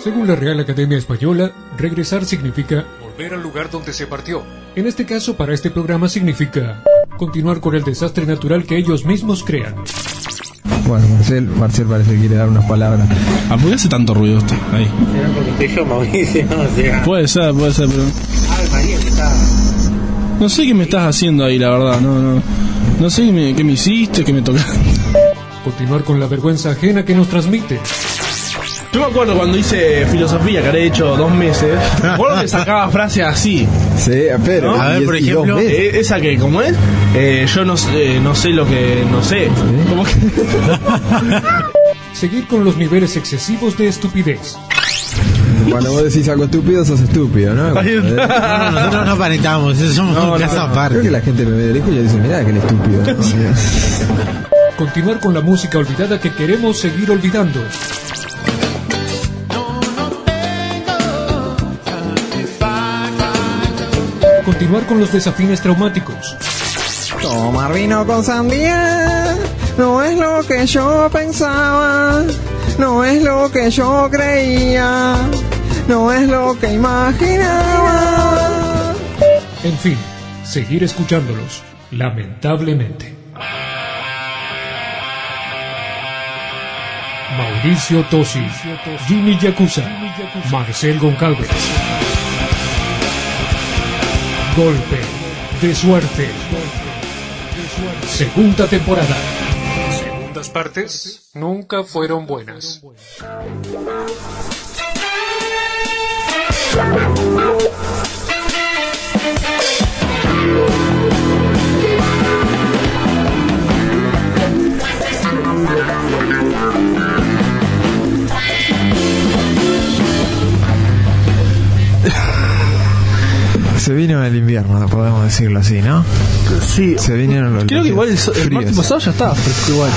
Según la Real Academia Española, regresar significa volver al lugar donde se partió. En este caso, para este programa significa continuar con el desastre natural que ellos mismos crean. Bueno, Marcel parece que quiere dar unas palabras. ¿Por qué hace tanto ruido esto? Ahí. Era porque estoy yo, Mauricio, o sea. Puede ser, pero... María, que está... No sé qué me estás haciendo ahí, la verdad. No sé qué me hiciste, qué me tocaste. Continuar con la vergüenza ajena que nos transmite. Yo me acuerdo cuando hice filosofía, que había hecho 2 meses. Me acuerdo que sacaba frases así. Sí, pero... ¿No? A ver, por ejemplo... esa que, ¿cómo es? Yo no sé lo que no sé. ¿Sí? ¿Cómo que? Seguir con los niveles excesivos de estupidez. Cuando vos decís algo estúpido, sos estúpido, ¿no? No, nosotros no aparentamos, somos un caso aparte. Creo que la gente me ve de lejos y ya dice, mirá, que el estúpido. Continuar con la música olvidada que queremos seguir olvidando. Continuar con los desafines traumáticos. Tomar vino con sandía no es lo que yo pensaba, no es lo que yo creía, no es lo que imaginaba. En fin, seguir escuchándolos, lamentablemente. Mauricio Tosi, Jimmy Yakuza, Marcel Goncalves. Golpe de suerte. Segunda temporada. Segundas partes nunca fueron buenas. Se vino el invierno, podemos decirlo así, ¿no? Sí. Se vinieron los... Creo que igual el martes pasado ya estaba fresco igual.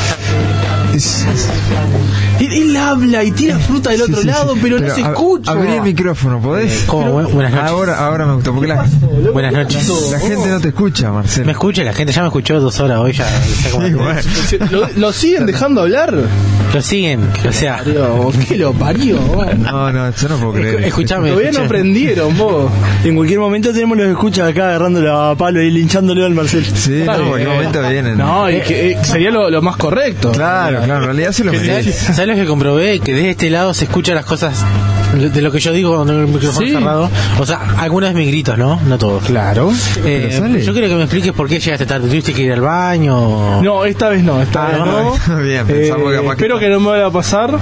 Él habla y tira fruta del otro lado, pero no se escucha. Abrí el micrófono, ¿podés? ¿Cómo? Buenas noches. Ahora me gustó, porque Buenas noches. la gente no te escucha, Marcelo. Me escucha, la gente ya me escuchó 2 horas hoy ya. ¿Lo siguen dejando hablar? Lo siguen, o sea. ¿Qué lo parió? No, yo no puedo creer. Escuchame. Todavía no aprendieron, vos. En cualquier momento tenemos los escuchas acá agarrándole a palo y linchándole al Marcel. Sí, no, en cualquier momento vienen. No, y que sería lo más correcto. Claro, en realidad se lo merece. ¿Sabes lo que comprobé? Que desde este lado se escuchan las cosas de lo que yo digo cuando tengo el micrófono cerrado. O sea, algunas de mis gritos, ¿no? No todos. Claro. Yo quiero que me expliques por qué llegaste tarde. ¿Tuviste que ir al baño? No, esta vez no. Bien, pensamos que espero que no me vuelva a pasar.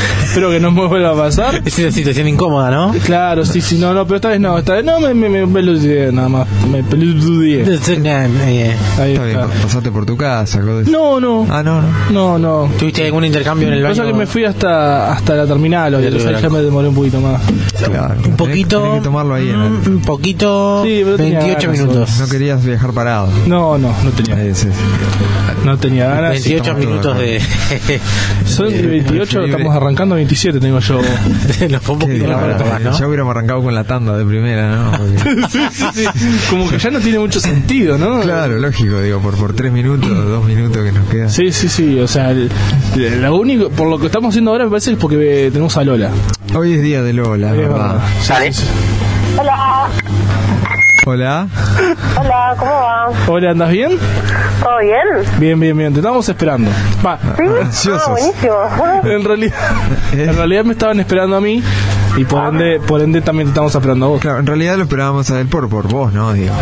Es una situación incómoda, ¿no? Claro, sí, no, pero esta vez no me peludeé nada más. Me peludeé. Ahí está bien, pasaste por tu casa. No. Ah, no. ¿Tuviste algún intercambio en el baño? Pasa que me fui hasta la terminal hoy, ya me demoré un poquito más. Claro. Un poquito. Tenés que tomarlo ahí un poquito. Sí, 28 minutos. No querías viajar parado. No tenía. No tenía ganas. 28 minutos de. Son 28, estamos arrancando 27, tengo yo. Los un poquito más, ¿no? Ya hubiéramos arrancado con la tanda de primera, ¿no? Porque... sí. Como que ya no tiene mucho sentido, ¿no? Claro, lógico, digo, por 3 minutos, 2 minutos que nos quedan. Sí, o sea, lo único, por lo que estamos haciendo ahora me parece que es porque tenemos a Lola. Hoy es día de Lola, ¿verdad? ¿Sale? Hola. Hola. Hola, ¿cómo va? Hola, ¿andas bien? ¿Todo bien? Bien, te estábamos esperando. ¿Sí? Ansiosos. Buenísimo. En realidad me estaban esperando a mí y por ende también te estamos esperando a vos. Claro, en realidad lo esperábamos a él por vos, ¿no? Digo.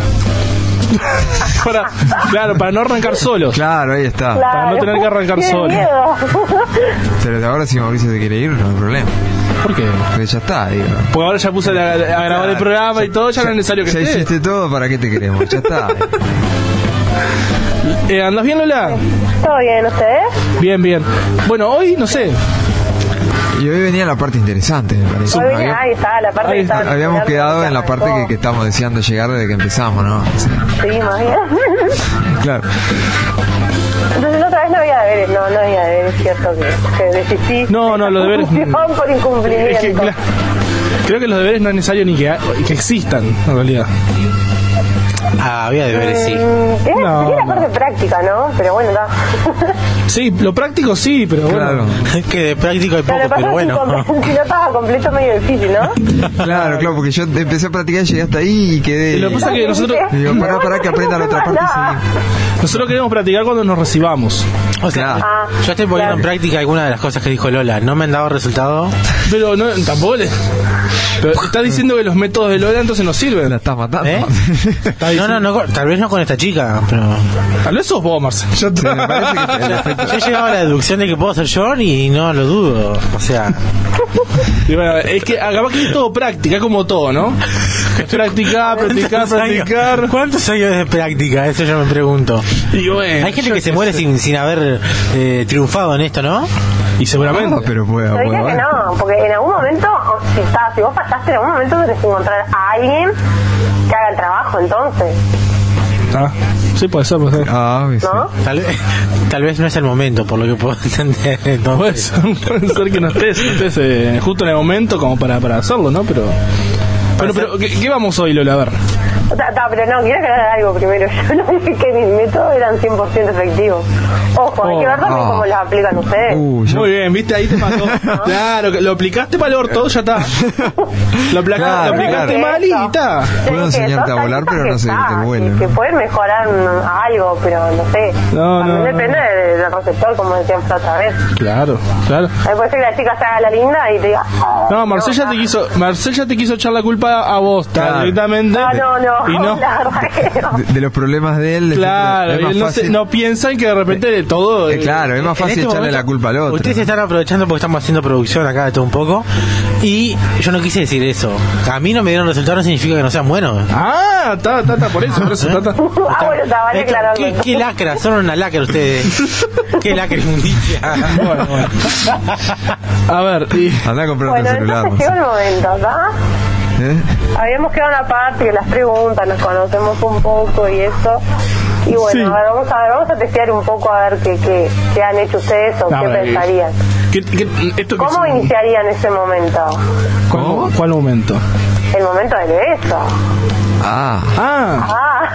para no arrancar solos. Claro, ahí está. Claro. Para no tener que arrancar solo. Miedo. Pero ahora si Mauricio te quiere ir, no hay problema. ¿Por qué? Porque ya está, digo. Porque ahora ya puse a grabar el programa y todo, ya no es necesario que ya esté. hiciste todo, ¿para qué te queremos? Ya está. ¿Andas bien, Lola? ¿Todo bien, ustedes? Bien. Bueno, hoy, no sé. Y hoy venía la parte interesante, me parece. Hoy venía, ahí está, la parte que habíamos quedado en la parte que estamos deseando llegar desde que empezamos, ¿no? Sí, más bien. Claro. Entonces otra vez no había deberes, no había deberes, es cierto que desistí. No, los deberes. Por incumplimiento. Es que, creo que los deberes no es necesario ni que existan, en realidad. Había deberes, sí. Sería la parte práctica, ¿no? Pero bueno, está. Sí, lo práctico sí, pero Claro. bueno. Que de práctico hay poco, pero bueno. Si no estaba completo, medio difícil, ¿no? Claro, porque yo empecé a practicar, llegué hasta ahí y quedé. Y lo que pasa es que nosotros, Digo, pará que aprenda la otra parte y seguimos. nosotros queremos practicar cuando nos recibamos. O sea, Claro. yo estoy poniendo en práctica algunas de las cosas que dijo Lola. No me han dado resultado. Pero no, tampoco le... Pero estás diciendo que los métodos de Lola entonces no sirven. La estás matando. ¿Eh? Estás diciendo- No, tal vez no con esta chica, pero... Tal vez sos vos, Marcel. Sí, me parece que el efecto. Yo he llegado a la deducción de que puedo ser yo y no lo dudo. O sea, Y bueno, es que acabas que es todo práctica, como todo, ¿no? Es practicar. ¿cuántos años de práctica? Eso yo me pregunto. Y bueno, Hay gente que se muere sin haber triunfado en esto, ¿no? Y seguramente. Ah, pero puede Yo diría que no, porque en algún momento, si vos pasaste, en algún momento tenés que encontrar a alguien que haga el trabajo, entonces, Ah, sí, puede ser. Ah, sí. ¿no? Tal vez no es el momento, por lo que puedo entender. Entonces, Puede ser que no estés justo en el momento como para hacerlo, ¿no? Pero... Bueno, pero ¿qué vamos hoy, Lola? A ver. Pero no, quiero aclarar algo primero. Yo no dije que mis métodos eran 100% efectivos. Ojo, hay que ver también cómo los aplican ustedes. Yo- Muy bien, viste, ahí te mató. Claro, que lo aplicaste para el orto, ya está. Lo Claro, aplicaste claro. mal y está. Puedo enseñarte a volar, pero no sé que vuelo. Que pueden mejorar algo, pero no sé. No, También no, depende del receptor, como decíamos otra vez. Claro. Ahí puede ser que la chica se haga la linda y te diga... No, Marcel ya te quiso echar la culpa a vos, Claro. directamente. No, Y no. la verdad que no. De los problemas de él. Claro, es y más él fácil. no piensan que de repente de todo. Claro, es más en fácil este echarle momento, la culpa al otro. Ustedes se están aprovechando porque estamos haciendo producción acá de todo un poco. Y yo no quise decir eso. A mí no me dieron resultados, no significa que no sean buenos. Ah, está, por eso está. Bueno, está, vale aclararlo. ¿Qué lacra? Son una lacra ustedes. ¿Qué lacra inmundicia? Bueno. A ver, y... Andá a comprarte Bueno, un celular. entonces llegó el momento, ¿verdad? ¿Eh? Habíamos quedado en una parte que las preguntas, nos conocemos un poco y eso. Y bueno, Sí. a ver, vamos a testear un poco a ver qué han hecho ustedes o A qué ver, pensarían. esto que ¿Cómo es- iniciarían ese momento? ¿Cuál momento? El momento del beso. Ah. Ah,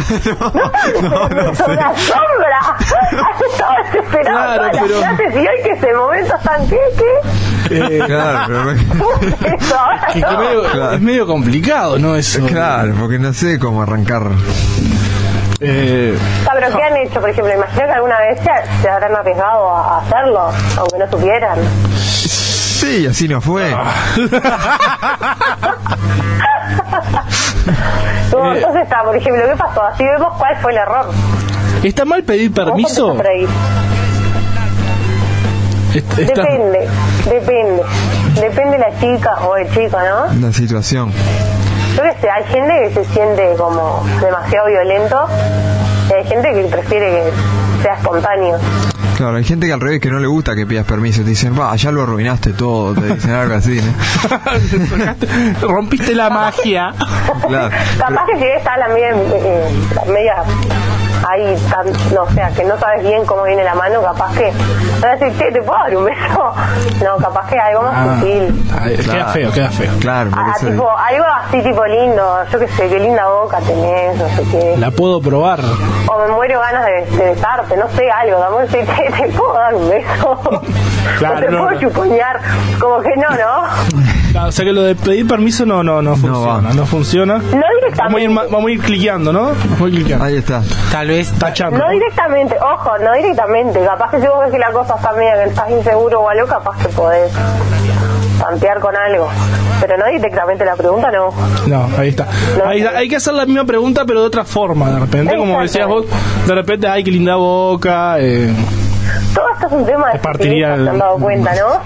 no sé. ¡Una sombra! Estaba desesperado. Claro, todas las pero- clases y hoy que ese momento tan ¿qué? Claro, pero... Eso, ahora que no. Claro. es medio complicado, ¿no? Eso. Claro, porque no sé cómo arrancar. Pero ¿qué han hecho? Por ejemplo, imagino que alguna vez se habrán arriesgado a hacerlo, aunque no supieran. Sí, así no fue. Entonces está, por ejemplo, ¿qué pasó? Así vemos cuál fue el error. ¿Está mal pedir permiso? Vamos a empezar por ahí. Está- Depende la chica o el chico, ¿no? La situación. Yo qué sé, hay gente que se siente como demasiado violento y hay gente que prefiere que sea espontáneo. Claro, hay gente que al revés que no le gusta que pidas permiso. Te dicen, va, ya lo arruinaste todo. Te dicen algo así, ¿no? Rompiste la magia. Claro. Capaz que si está la media ahí, no, o sea, que no sabes bien cómo viene la mano, capaz que vas a decir, ¿qué? ¿Te puedo dar un beso? No, capaz que algo más sutil. Queda feo. Claro, porque eso- Tipo, algo así tipo lindo, yo qué sé, qué linda boca tenés, no sé qué. La puedo probar. O me muero ganas de besarte, no sé, algo, vamos a decir, ¿te puedo dar un beso? Claro, o te no, puedo no. chuponear, como que no. O sea que lo de pedir permiso no funciona. va. No funciona. No Vamos directamente. a ir cliqueando, ¿no? Vamos a ir cliqueando. Ahí está. Tal vez. Tachando. No directamente, ojo, no directamente. Capaz que si vos ves que la cosa está media, que estás inseguro o algo, capaz que podés tantear con algo. Pero no directamente la pregunta, no. No, ahí está. Ahí está. Hay que hacer la misma pregunta, pero de otra forma, de repente. Como decías vos, de repente, ay, qué linda boca. Todo esto es un tema de Partiría sutileza, se han dado cuenta, ¿no?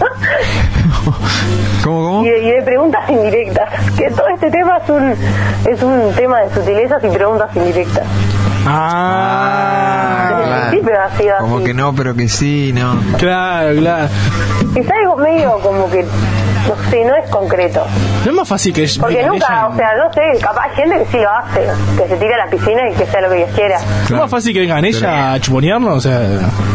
¿Cómo? y de preguntas indirectas. Que todo este tema es un tema de sutilezas y preguntas indirectas. Ah, Desde el principio ha sido Como así. que no, pero que sí, no. claro. Es algo medio como que, no sé, no es concreto. No es más fácil que Porque nunca, o sea, no sé, capaz hay gente que sí lo hace, que se tire a la piscina y que sea lo que Dios quiera. ¿No es más fácil que vengan ella a chuponearnos? O sea,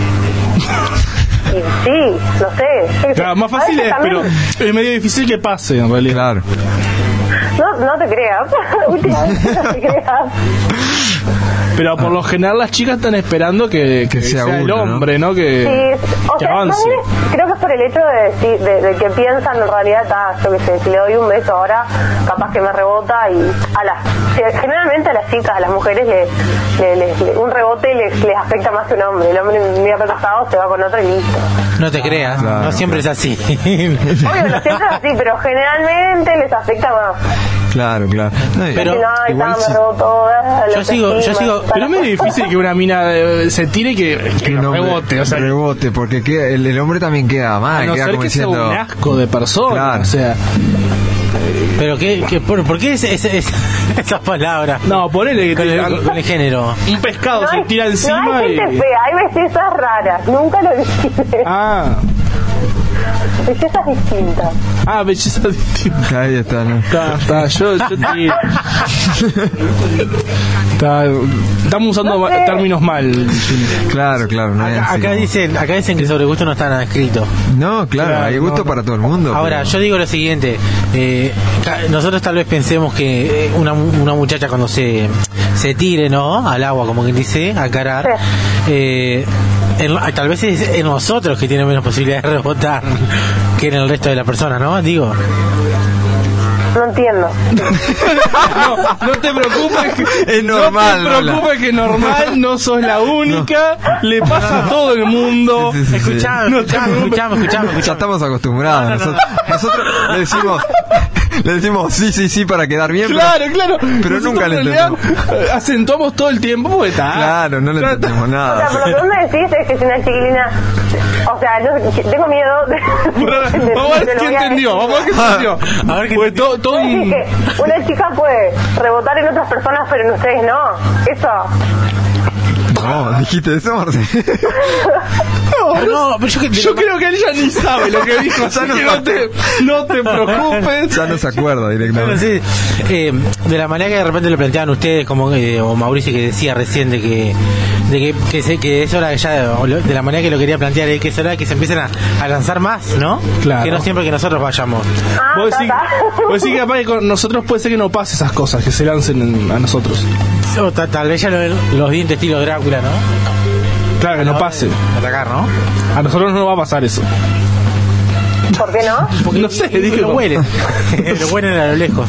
Y sí, no sé. yo qué sé. claro, más A fácil veces es, pero también- es medio difícil que pase, en realidad. Claro. No te creas. Últimamente no te creas. Pero por lo general las chicas están esperando que sea el uno, hombre, ¿no? Sí, o sea, avance. también creo que es por el hecho de que piensan en realidad, yo qué sé, si le doy un beso ahora, capaz que me rebota y generalmente a las chicas, a las mujeres, un rebote les afecta más que un hombre. El hombre un día pasado se va con otro y listo. No te creas, Claro, no siempre es así. Obvio, no siempre es así, pero generalmente les afecta más. Claro. No, Pero igual me rebotó. Yo sigo, Pero es muy difícil que una mina se tire y que un hombre rebote, o sea, rebote, porque el hombre también queda a mal, no queda ser como que sea diciendo... un asco de persona, Claro. o sea, pero ¿por qué esas palabras? no, ponele que Con el género. un pescado se tira encima no hay gente fea, hay bellezas raras, nunca lo dije. Bellezas distintas. Belleza distinta. Ahí está, ¿no? Está, yo tiro. Estamos usando No sé. términos mal. Claro, no es así Acá como- dicen que sobre gusto no está nada escrito. No, claro, hay gusto para todo el mundo. Ahora, pero- yo digo lo siguiente, nosotros tal vez pensemos que una muchacha cuando se tire, ¿no? Al agua, como quien dice, a encarar, tal vez es en nosotros que tiene menos posibilidades de rebotar que en el resto de la persona, ¿no? Digo, No entiendo. No te preocupes que, Es normal, no te preocupes que normal, no sos la única, le pasa a todo el mundo. Sí. escuchame. Ya estamos acostumbrados. Nosotros le decimos sí para quedar bien. Claro. Pero nunca le Nosotros en realidad acentuamos todo el tiempo porque está. Claro, no le entendemos O sea, nada. pero lo que vos me decís es que si una chiquilina... O sea, tengo miedo de... Vamos a ver qué entendió. A ver qué Porque todo Vos decís que una chica puede rebotar en otras personas, pero en ustedes no. Eso... No, dijiste eso, Marcelo. No, pero yo creo que él ya ni sabe lo que dijo, así no que sabe. no te preocupes. Ya no se acuerda Bueno, directamente. sí, de la manera que de repente lo planteaban ustedes, como o Mauricio que decía recién de que es hora ya, de la manera que lo quería plantear, es que es hora de que se empiecen a lanzar más, ¿no? Claro. Que no siempre que nosotros vayamos. Vos decís que capaz que con nosotros puede ser que no pase esas cosas, que se lancen a nosotros. O tal vez ya los dientes estilo Drácula, ¿no? Claro, que no pase. Atacar, ¿no? A nosotros no va a pasar eso. ¿Por qué no? Porque No sé, dije lo no. huelen. Lo huelen a lo lejos.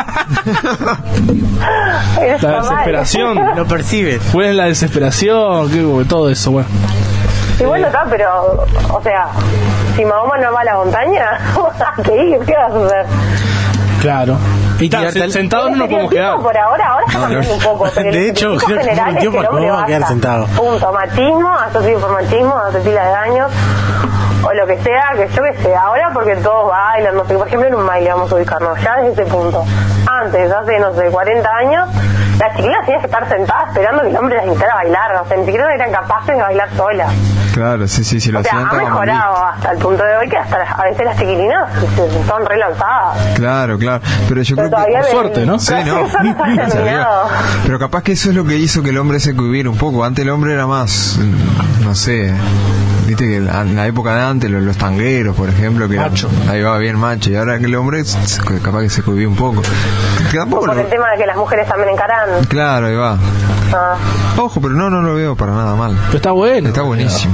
Eso La está mal. desesperación. Lo perciben. Fue la desesperación, todo eso, bueno. Y bueno, está, pero... O sea, si Mahoma no va a la montaña, ¿qué vas a hacer? Claro. Y Está, tirarte al- sentados no nos podemos quedar. Por ahora está cambiando un poco. Pero De el hecho, tipo creo que general un es tiempo el hombre nos vamos a quedar basta. sentados. Punto. Machismo, asociado por machismo, hace pila de años. O lo que sea, que yo que sé. Ahora porque todos bailan, no sé. Por ejemplo, en un baile vamos a ubicarnos. Ya desde ese punto. Antes, hace, no sé, 40 años, las chiquinas tenían que estar sentadas esperando que el hombre las invitara a bailar. O sea, ni siquiera eran capaces de bailar solas. Claro, sí, lo O sea, hacían ha estaban mal mejorado hasta el punto de hoy que hasta a veces las chiquilinas son relanzadas. vistos. Claro, pero yo creo Pero que... todavía suerte, ¿no? Sí, no. Eso no está terminado. Pero capaz que eso es lo que hizo que el hombre se cubriera un poco. Antes el hombre era más, no sé, viste que en la época de antes los tangueros, por ejemplo, que Macho. ahí va bien macho, y ahora que el hombre capaz que se cubrió un poco. Que tampoco Por el tema de que las mujeres también encaran. Claro, ahí va. Ah. Ojo, pero no lo veo para nada mal. Pero está bueno. Está buenísimo.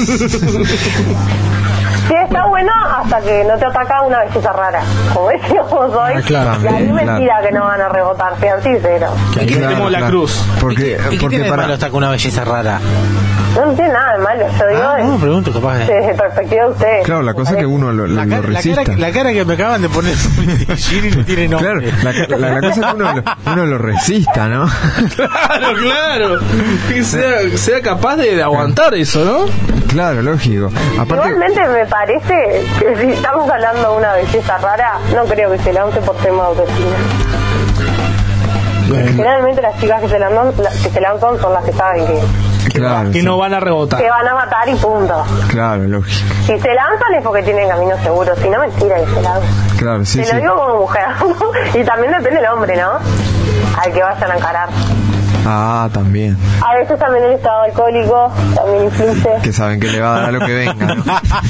Sí, está bueno hasta que no te ataca una belleza rara, como decíamos hoy. Ah, claro. Y ahí También, mentira que no van a rebotar, sean sinceros. Que aquí tenemos la cruz. Porque, ¿Y qué porque tiene de para... malo estar con una belleza rara? No tiene nada de malo, yo digo No, me pregunto, capaz de... desde perspectiva de ustedes. Claro, la cosa es que uno lo resista. La cara que me acaban de poner Giri no tiene nombre. Claro, la cosa es que uno lo resista, ¿no? Claro. Que sea capaz de aguantar eso, ¿no? Claro, lógico. Aparte, Igualmente me parece que si estamos hablando de una belleza rara, no creo que se lance por tema de autoestima. Generalmente las chicas que se lanzan son las que saben claro, Que sí. no van a rebotar. que van a matar y punto. Claro, lógico. Si se lanzan es porque tienen camino seguro, si no, mentira que se lanzan. Claro, sí, Te sí. lo digo como mujer. Y también depende del hombre, ¿no? Al que vayan a encarar. Ah, también. A veces también el estado alcohólico también influye. Que saben que le va a dar a lo que venga, ¿no?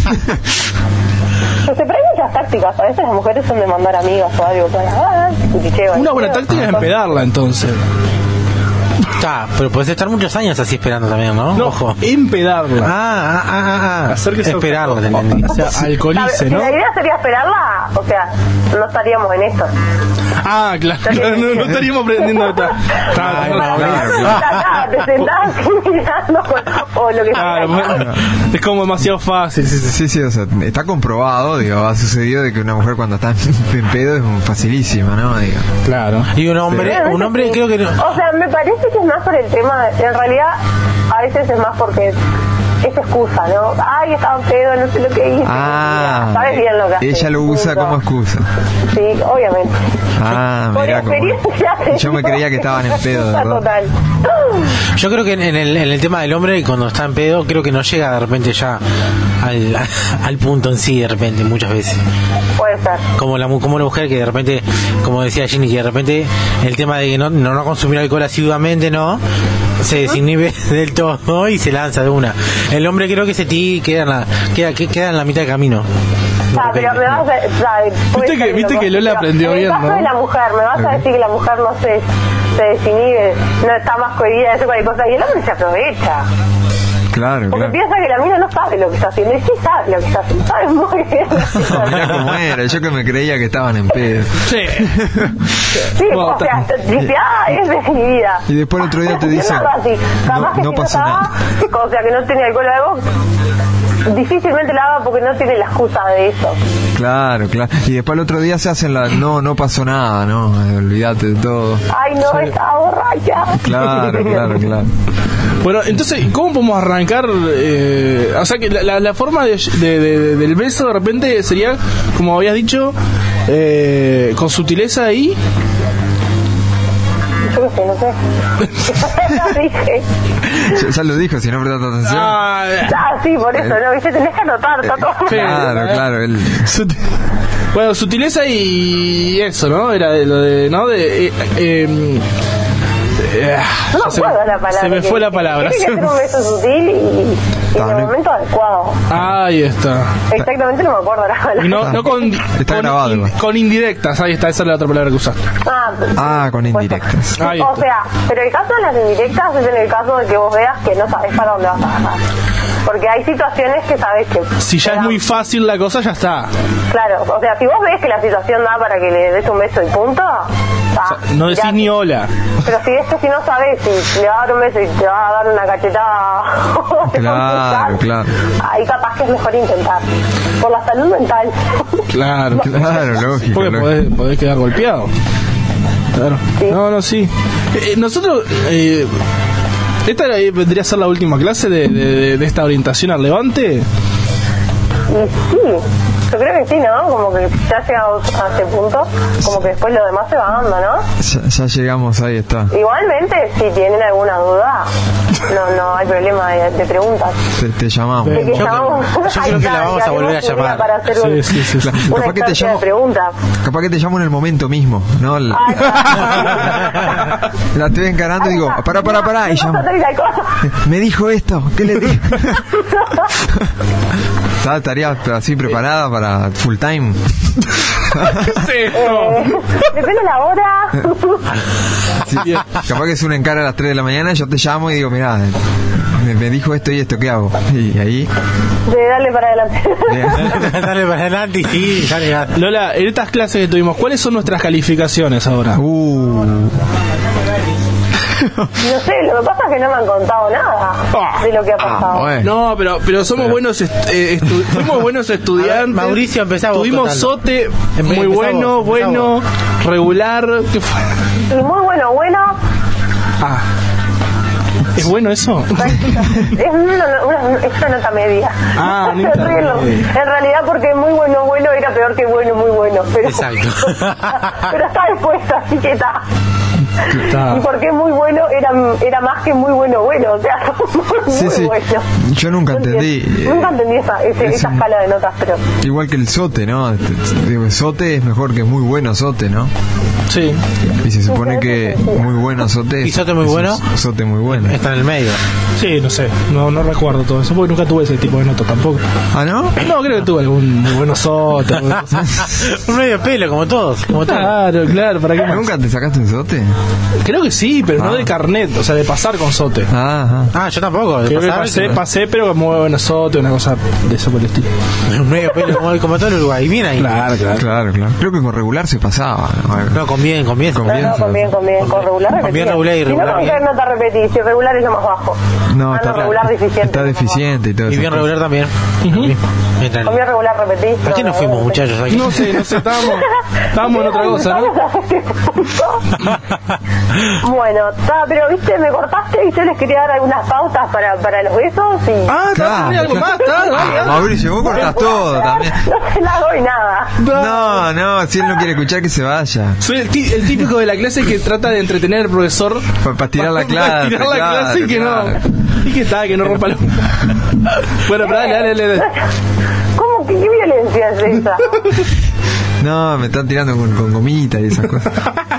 Pero hay muchas tácticas. A veces las mujeres son de mandar amigas o algo para... cuchicheo. Una buena táctica es empedarla, entonces. Pero podés estar muchos años así esperando también, ¿no? No, Ojo. empedarla. Hacer que esperarla, te entendí. O sea, alcoholice, ¿no? Si la idea sería esperarla, o sea, no estaríamos en esto. Claro, no estaríamos aprendiendo de tal. Te sentás mirando o lo que sea. Es como demasiado fácil. Sí, o sea, está comprobado, digo, ha sucedido de que una mujer cuando está en pedo es facilísima, ¿no? Digo. Claro. Y un hombre creo que no. O sea, me parece que es más por el tema, en realidad, a veces es más porque es excusa, ¿no? Ay, estaba en pedo, no sé lo que hice. Sabes bien lo que hace. Ella lo usa como excusa. Sí, obviamente. Mira cómo. Yo me creía que estaban en pedo, ¿verdad? Total. Yo creo que en el tema del hombre, cuando está en pedo, creo que no llega de repente ya al punto en sí, de repente, muchas veces. Puede ser. Como la mujer que de repente, como decía Ginny, que de repente el tema de que no consumir alcohol asiduamente, ¿no? Se desinhibe del todo y se lanza de una. El hombre creo que queda en la mitad del camino. Pero me vas a... Viste que Lola aprendió bien, ¿no? En el caso de la mujer, me vas a decir que la mujer no se desinhibe, no está más cohibida de hacer cualquier cosa, y el hombre se aprovecha. Claro, porque piensa que la mina no sabe lo que está haciendo, y sí sabe lo que está haciendo, sabe muy bien. Mirá cómo era, yo que me creía que estaban en pedo. Sí, o sea, es desinhibida. Y después el otro día te dice, no pasa nada. O sea, que no tiene alcohol o algo, difícilmente la haga porque no tiene la excusa de eso. Claro. Y después el otro día se hacen no pasó nada, ¿no? Olvídate de todo. Ay, no, estaba borracha. Claro. Bueno, entonces, ¿cómo podemos arrancar? O sea, que la forma del beso de repente sería, como habías dicho, con sutileza y... Yo no sé. Lo dije. Ya lo dijo, si no prestas atención. Sí, por eso, ¿no? ¿Viste? Tenés que anotar, está todo. Claro. Bueno, sutileza y eso, ¿no? Era de lo de... ¿no? No me acuerdo la palabra. Se me fue la palabra. Tiene que ser un beso sutil y en el momento adecuado. Ahí está. Exactamente, no me acuerdo la palabra. Y está grabado. Con indirectas, ahí está, esa es la otra palabra que usaste. Con indirectas. O sea, pero el caso de las indirectas es en el caso de que vos veas que no sabés para dónde vas a agarrar. Porque hay situaciones que sabes que... Si ya es muy fácil la cosa, ya está. Claro, o sea, si vos ves que la situación da para que le des un beso y punto... no decís ni hola. Pero si no sabes si le va a dar un beso y te va a dar una cachetada... Claro. Ahí capaz que es mejor intentar. Por la salud mental. Claro, lógico. Porque podés quedar golpeado. Claro. Sí. Sí. Nosotros... ¿esta vendría a ser la última clase de esta orientación al levante? Y sí, yo creo que sí, ¿no? Como que ya llegamos a ese punto, como que después lo demás se va dando, ¿no? Ya llegamos, ahí está. Igualmente, si tienen alguna duda, no hay problema de preguntas. Te llamamos. Yo creo que la vamos a volver a llamar. Para hacer Sí. una Capaz que te llamo. Capaz que te llamo en el momento mismo, ¿no? La estoy encarando y digo, pará, y llamo. Me dijo esto, ¿qué le digo? ¿Estaría así preparada para full time? Depende de la hora. Sí, capaz que es un encargo a las 3 de la mañana, yo te llamo y digo, mirá, me dijo esto y esto, ¿qué hago? Y ahí... Dale para adelante. Dale para adelante y sí, dale. Lola, en estas clases que tuvimos, ¿cuáles son nuestras calificaciones ahora? No sé, lo que pasa es que no me han contado nada de lo que ha pasado. No, pero somos buenos somos buenos estudiantes. Mauricio, empezamos. Tuvimos Sote muy bueno, regular. ¿Qué fue? Y muy bueno. ¿Es bueno eso? Es una nota media. En realidad, porque muy bueno era peor que bueno, muy bueno. Pero, exacto. Pero está después, así que está. Y porque muy bueno era más que muy bueno, o sea, muy bueno. Yo nunca entendí esa escala de notas, pero igual que el Sote, ¿no? Digo, Sote es mejor que muy bueno Sote, ¿no? Sí. Y se supone que muy bueno Sote. ¿Y Sote muy bueno? Sote muy bueno. Está en el medio. Sí, no sé, no recuerdo todo eso, porque nunca tuve ese tipo de nota tampoco. ¿Ah, no? No, creo que tuve algún muy bueno Sote. Un medio pelo, como todos. Claro, ¿para qué más? ¿Nunca te sacaste un Sote? Creo que sí, pero no de carnet, o sea, de pasar con sote. Ah, yo tampoco. Creo que pasé, pero como bueno, sote, una cosa de eso por el estilo. Medio pelo como todo el Uruguay. Bien ahí. Claro. Creo que con regular se pasaba. No, con bien. Con regular Con bien regular y Si no, regular. ¿con qué nota repetís? Si regular es lo más bajo. No, está regular deficiente. Está deficiente y todo Y eso. bien regular también. Mientras- Con bien regular repetís. ¿A qué nos fuimos, muchachos? Aquí? No sé, estábamos en otra cosa, ¿no? Bueno, pero viste, me cortaste y yo les quería dar algunas pautas para los besos y... Claro. algo más, Mauricio, vos cortás todo también. No se la doy nada. No, si él no quiere escuchar, que se vaya. Soy el típico de la clase que trata de entretener al profesor Para tirar la clase. Para tirar la clase y que claro. no. Y que está, que no rompa la. Bueno, pero dale. ¿Cómo que qué violencia es esa? No, me están tirando con gomita y esas cosas.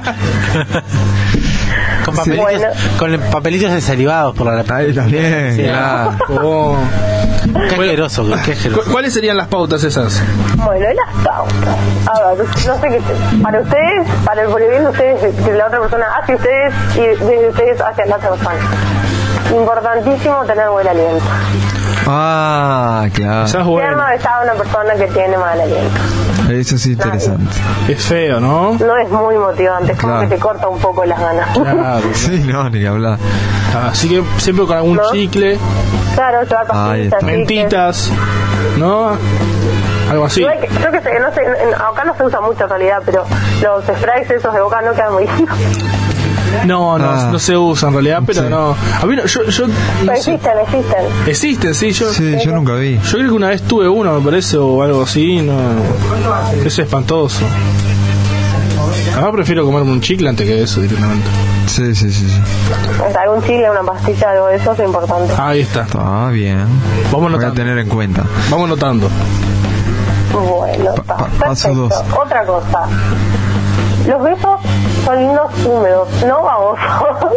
Con papelitos, Bueno. con papelitos desalivados por la Ahí también, Sí. claro. Oh. Qué asqueroso, qué asqueroso. ¿Cuáles serían las pautas esas? Bueno, y las pautas. A ver, no sé qué. Para ustedes, para el bien de ustedes, de la otra persona hacia ustedes y de ustedes hacia la otra persona. Importantísimo tener buen aliento. Claro. Esa es Ser buena. no besado a una persona que tiene mal aliento. Eso sí es interesante. Es feo, ¿no? No es muy motivante, es como Claro. que te corta un poco las ganas. Claro. Sí, no, ni que hablar. Así que siempre con algún ¿No? chicle, Claro, se va a Ahí cositas, está. mentitas, ¿no? Algo así. Yo que sé, no sé, acá no se usa mucho en realidad, pero los sprays esos de boca no quedan muy lindos. No se usa en realidad, pero Sí. no. A mí no, yo Pero no sé. existen. Existen, sí, yo Yo nunca vi. Yo creo que una vez tuve uno, me parece, o algo así, no. Eso es espantoso. Además prefiero comerme un chicle antes que eso directamente. Sí. O sea, algún chile, una pastilla, algo de eso es importante. Ahí está. Está bien. Vamos Voy a notando. tener en cuenta. Vamos notando. Bueno, está. paso Perfecto. 2. Otra cosa. Los besos son lindos húmedos, no babosos.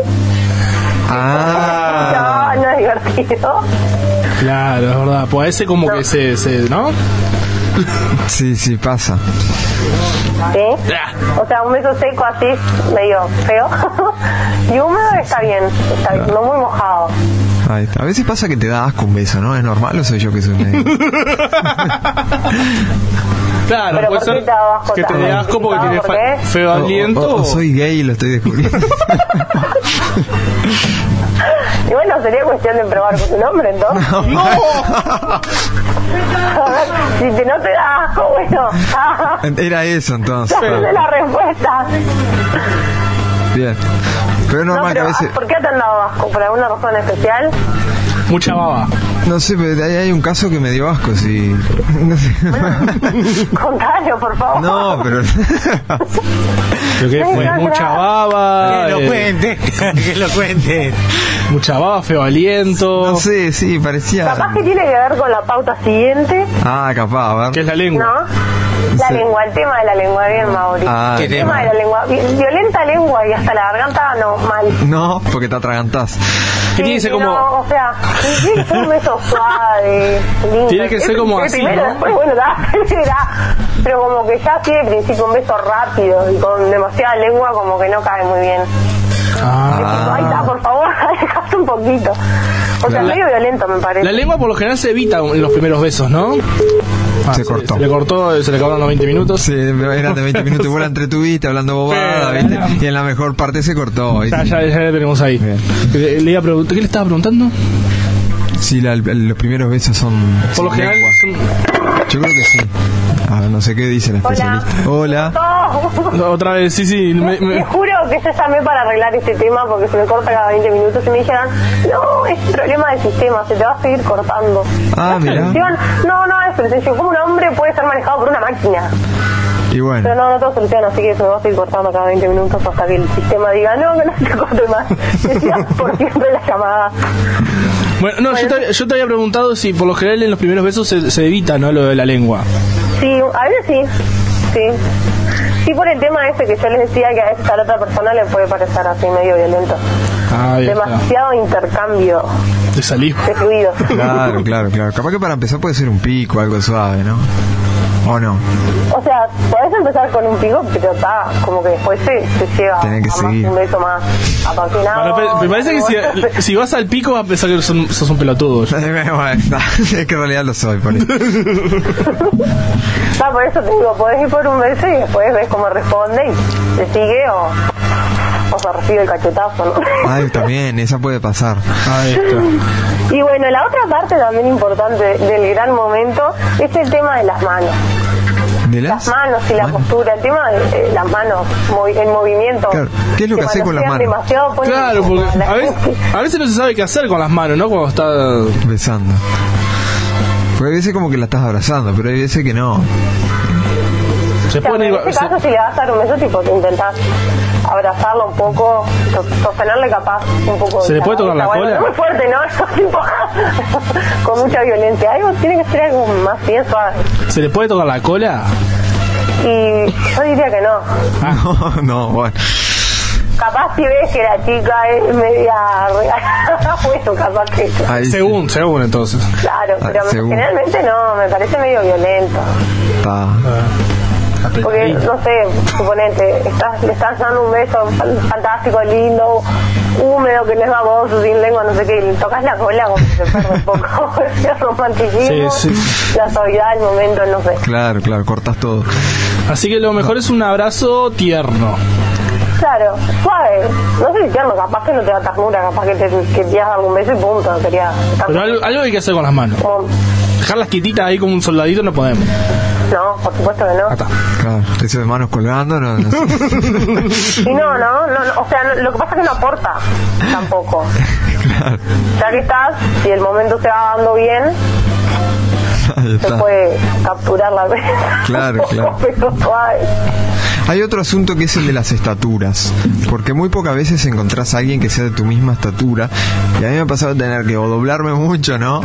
No es divertido. Claro, es verdad. Pues a ese como que se ¿no? Sí, pasa. ¿Sí? O sea, un beso seco así, medio feo. Y húmedo está bien, no muy mojado. Ahí está. A veces pasa que te da asco un beso, ¿no? ¿Es normal o soy yo que soy medio? Claro, Pero puede ¿por qué ser te da asco que te también? dé asco porque ¿Por tiene qué? feo aliento. O soy gay y lo estoy descubriendo. Y bueno, sería cuestión de probar con tu nombre, entonces. ¡No! A ver, si no te da asco, bueno. Era eso entonces. Ya sé la respuesta. Bien. Pero es No, normal que a pero veces... ¿por qué te han dado asco? ¿Por alguna razón especial? Mucha baba. No sé, pero hay un caso que me dio asco, sí. No sé. Contalo, por favor. No, pero... Creo que fue No, mucha no. baba. Que lo cuente, que lo cuente. Mucha baba, feo aliento. No sé, sí, parecía... Capaz que tiene que ver con la pauta siguiente, Capaz, a ver. Que es la lengua. ¿no? La Sí. lengua, el tema de la lengua, bien, Mauri. ¿Qué El tema? de la lengua, violenta lengua y hasta la garganta, no, mal. No, porque te atragantás. Que tiene que ser como... No, o sea, tiene que ser un beso suave, lindo. Tiene que ser como así, primero, ¿no? después, bueno, pero como que ya tiene principio un beso rápido y con demasiada lengua como que no cae muy bien. Ahí está, por favor, alejate un poquito. O sea, medio violento me parece. La lengua por lo general se evita en los primeros besos, ¿no? Se cortó. Se le cortó, se le acabaron los 20 minutos. Sí, eran de 20 minutos, vos la entretuviste hablando bobada, Sí. ¿viste? Y en la mejor parte se cortó. Ya la tenemos ahí. Bien. Le iba a preguntar, ¿qué le estaba preguntando? Sí, los primeros besos son... Por lo sin general lengua. Yo creo que sí. No sé qué dice la especialista. Hola. No. Otra vez, sí, Te juro que yo llamé para arreglar este tema porque se me corta cada 20 minutos y me dijeron, no, es problema del sistema, se te va a seguir cortando. Ah, ¿No es mirá. solución? No es solución. ¿Cómo un hombre puede ser manejado por una máquina? Y bueno. Pero no todo solución, así que se me va a seguir cortando cada 20 minutos hasta que el sistema diga, no, que no se te corte más. Decía por siempre la llamada. Bueno, no, yo te había preguntado si por lo general en los primeros besos se evita, ¿no? Lo de la lengua. Sí, a veces sí. Sí, por el tema ese que yo les decía que a veces a la otra persona le puede parecer así medio violento. Ahí está. Demasiado intercambio De saliva. de fluidos. Claro. Capaz que para empezar puede ser un pico, algo suave, ¿no? ¿O no? O sea, podés empezar con un pico, pero está como que después se llega Tenés que a más, seguir. un beso más apasionado. Bueno, me parece que si vas al pico vas a pensar que sos un pelotudo. Bueno, es que en realidad lo soy, por eso. Por eso te digo, podés ir por un beso y después ves cómo responde y te sigue o se recibe el cachetazo, ¿no? Ay, también, esa puede pasar. Ahí está. Y bueno, la otra parte también importante del gran momento es el tema de las manos. ¿De Las manos y la postura, el tema de las manos, el movimiento. Claro. ¿Qué es lo que hace con las manos? Demasiado Claro, porque a veces no se sabe qué hacer con las manos, ¿no? Cuando está besando. Porque hay veces como que la estás abrazando, pero hay veces que no. se pone en este caso, si le vas a dar un beso, tipo, te intentás abrazarlo un poco, sostenerle capaz un poco. ¿Se le puede tocar la cola? No muy fuerte, ¿no? Eso, tipo, con mucha violencia. Tiene que ser algo más bien suave. ¿Se le puede tocar la cola? Y yo diría que no. No, bueno. Capaz si ves que la chica es media regalada, bueno, capaz que... Ahí Según entonces. Claro, pero según. generalmente no, me parece medio violento. Está. Porque, no sé, suponete, le estás dando un beso fantástico, lindo, húmedo, que no es baboso, sin lengua, no sé qué, y le tocas la cola como que se pierde un poco el romanticismo, Sí. la suavidad del momento, no sé. Claro, cortas todo. Así que lo mejor es un abrazo tierno. Claro, suave, no sé si tierno, capaz que no te da ternura, capaz que te das algún beso y punto, sería... Pero algo hay que hacer con las manos. Como, Dejarlas quietitas ahí como un soldadito no podemos. no, por supuesto que no. Acá. Claro, eso de manos colgando, no sé. Y no, o sea, lo que pasa es que no aporta tampoco. Claro, Ya que estás, si el momento se va dando bien, ahí se está. puede capturar la vez. Claro. Pero suave. Hay otro asunto que es el de las estaturas, porque muy pocas veces encontrás a alguien que sea de tu misma estatura, y a mí me ha pasado tener que o doblarme mucho, ¿no?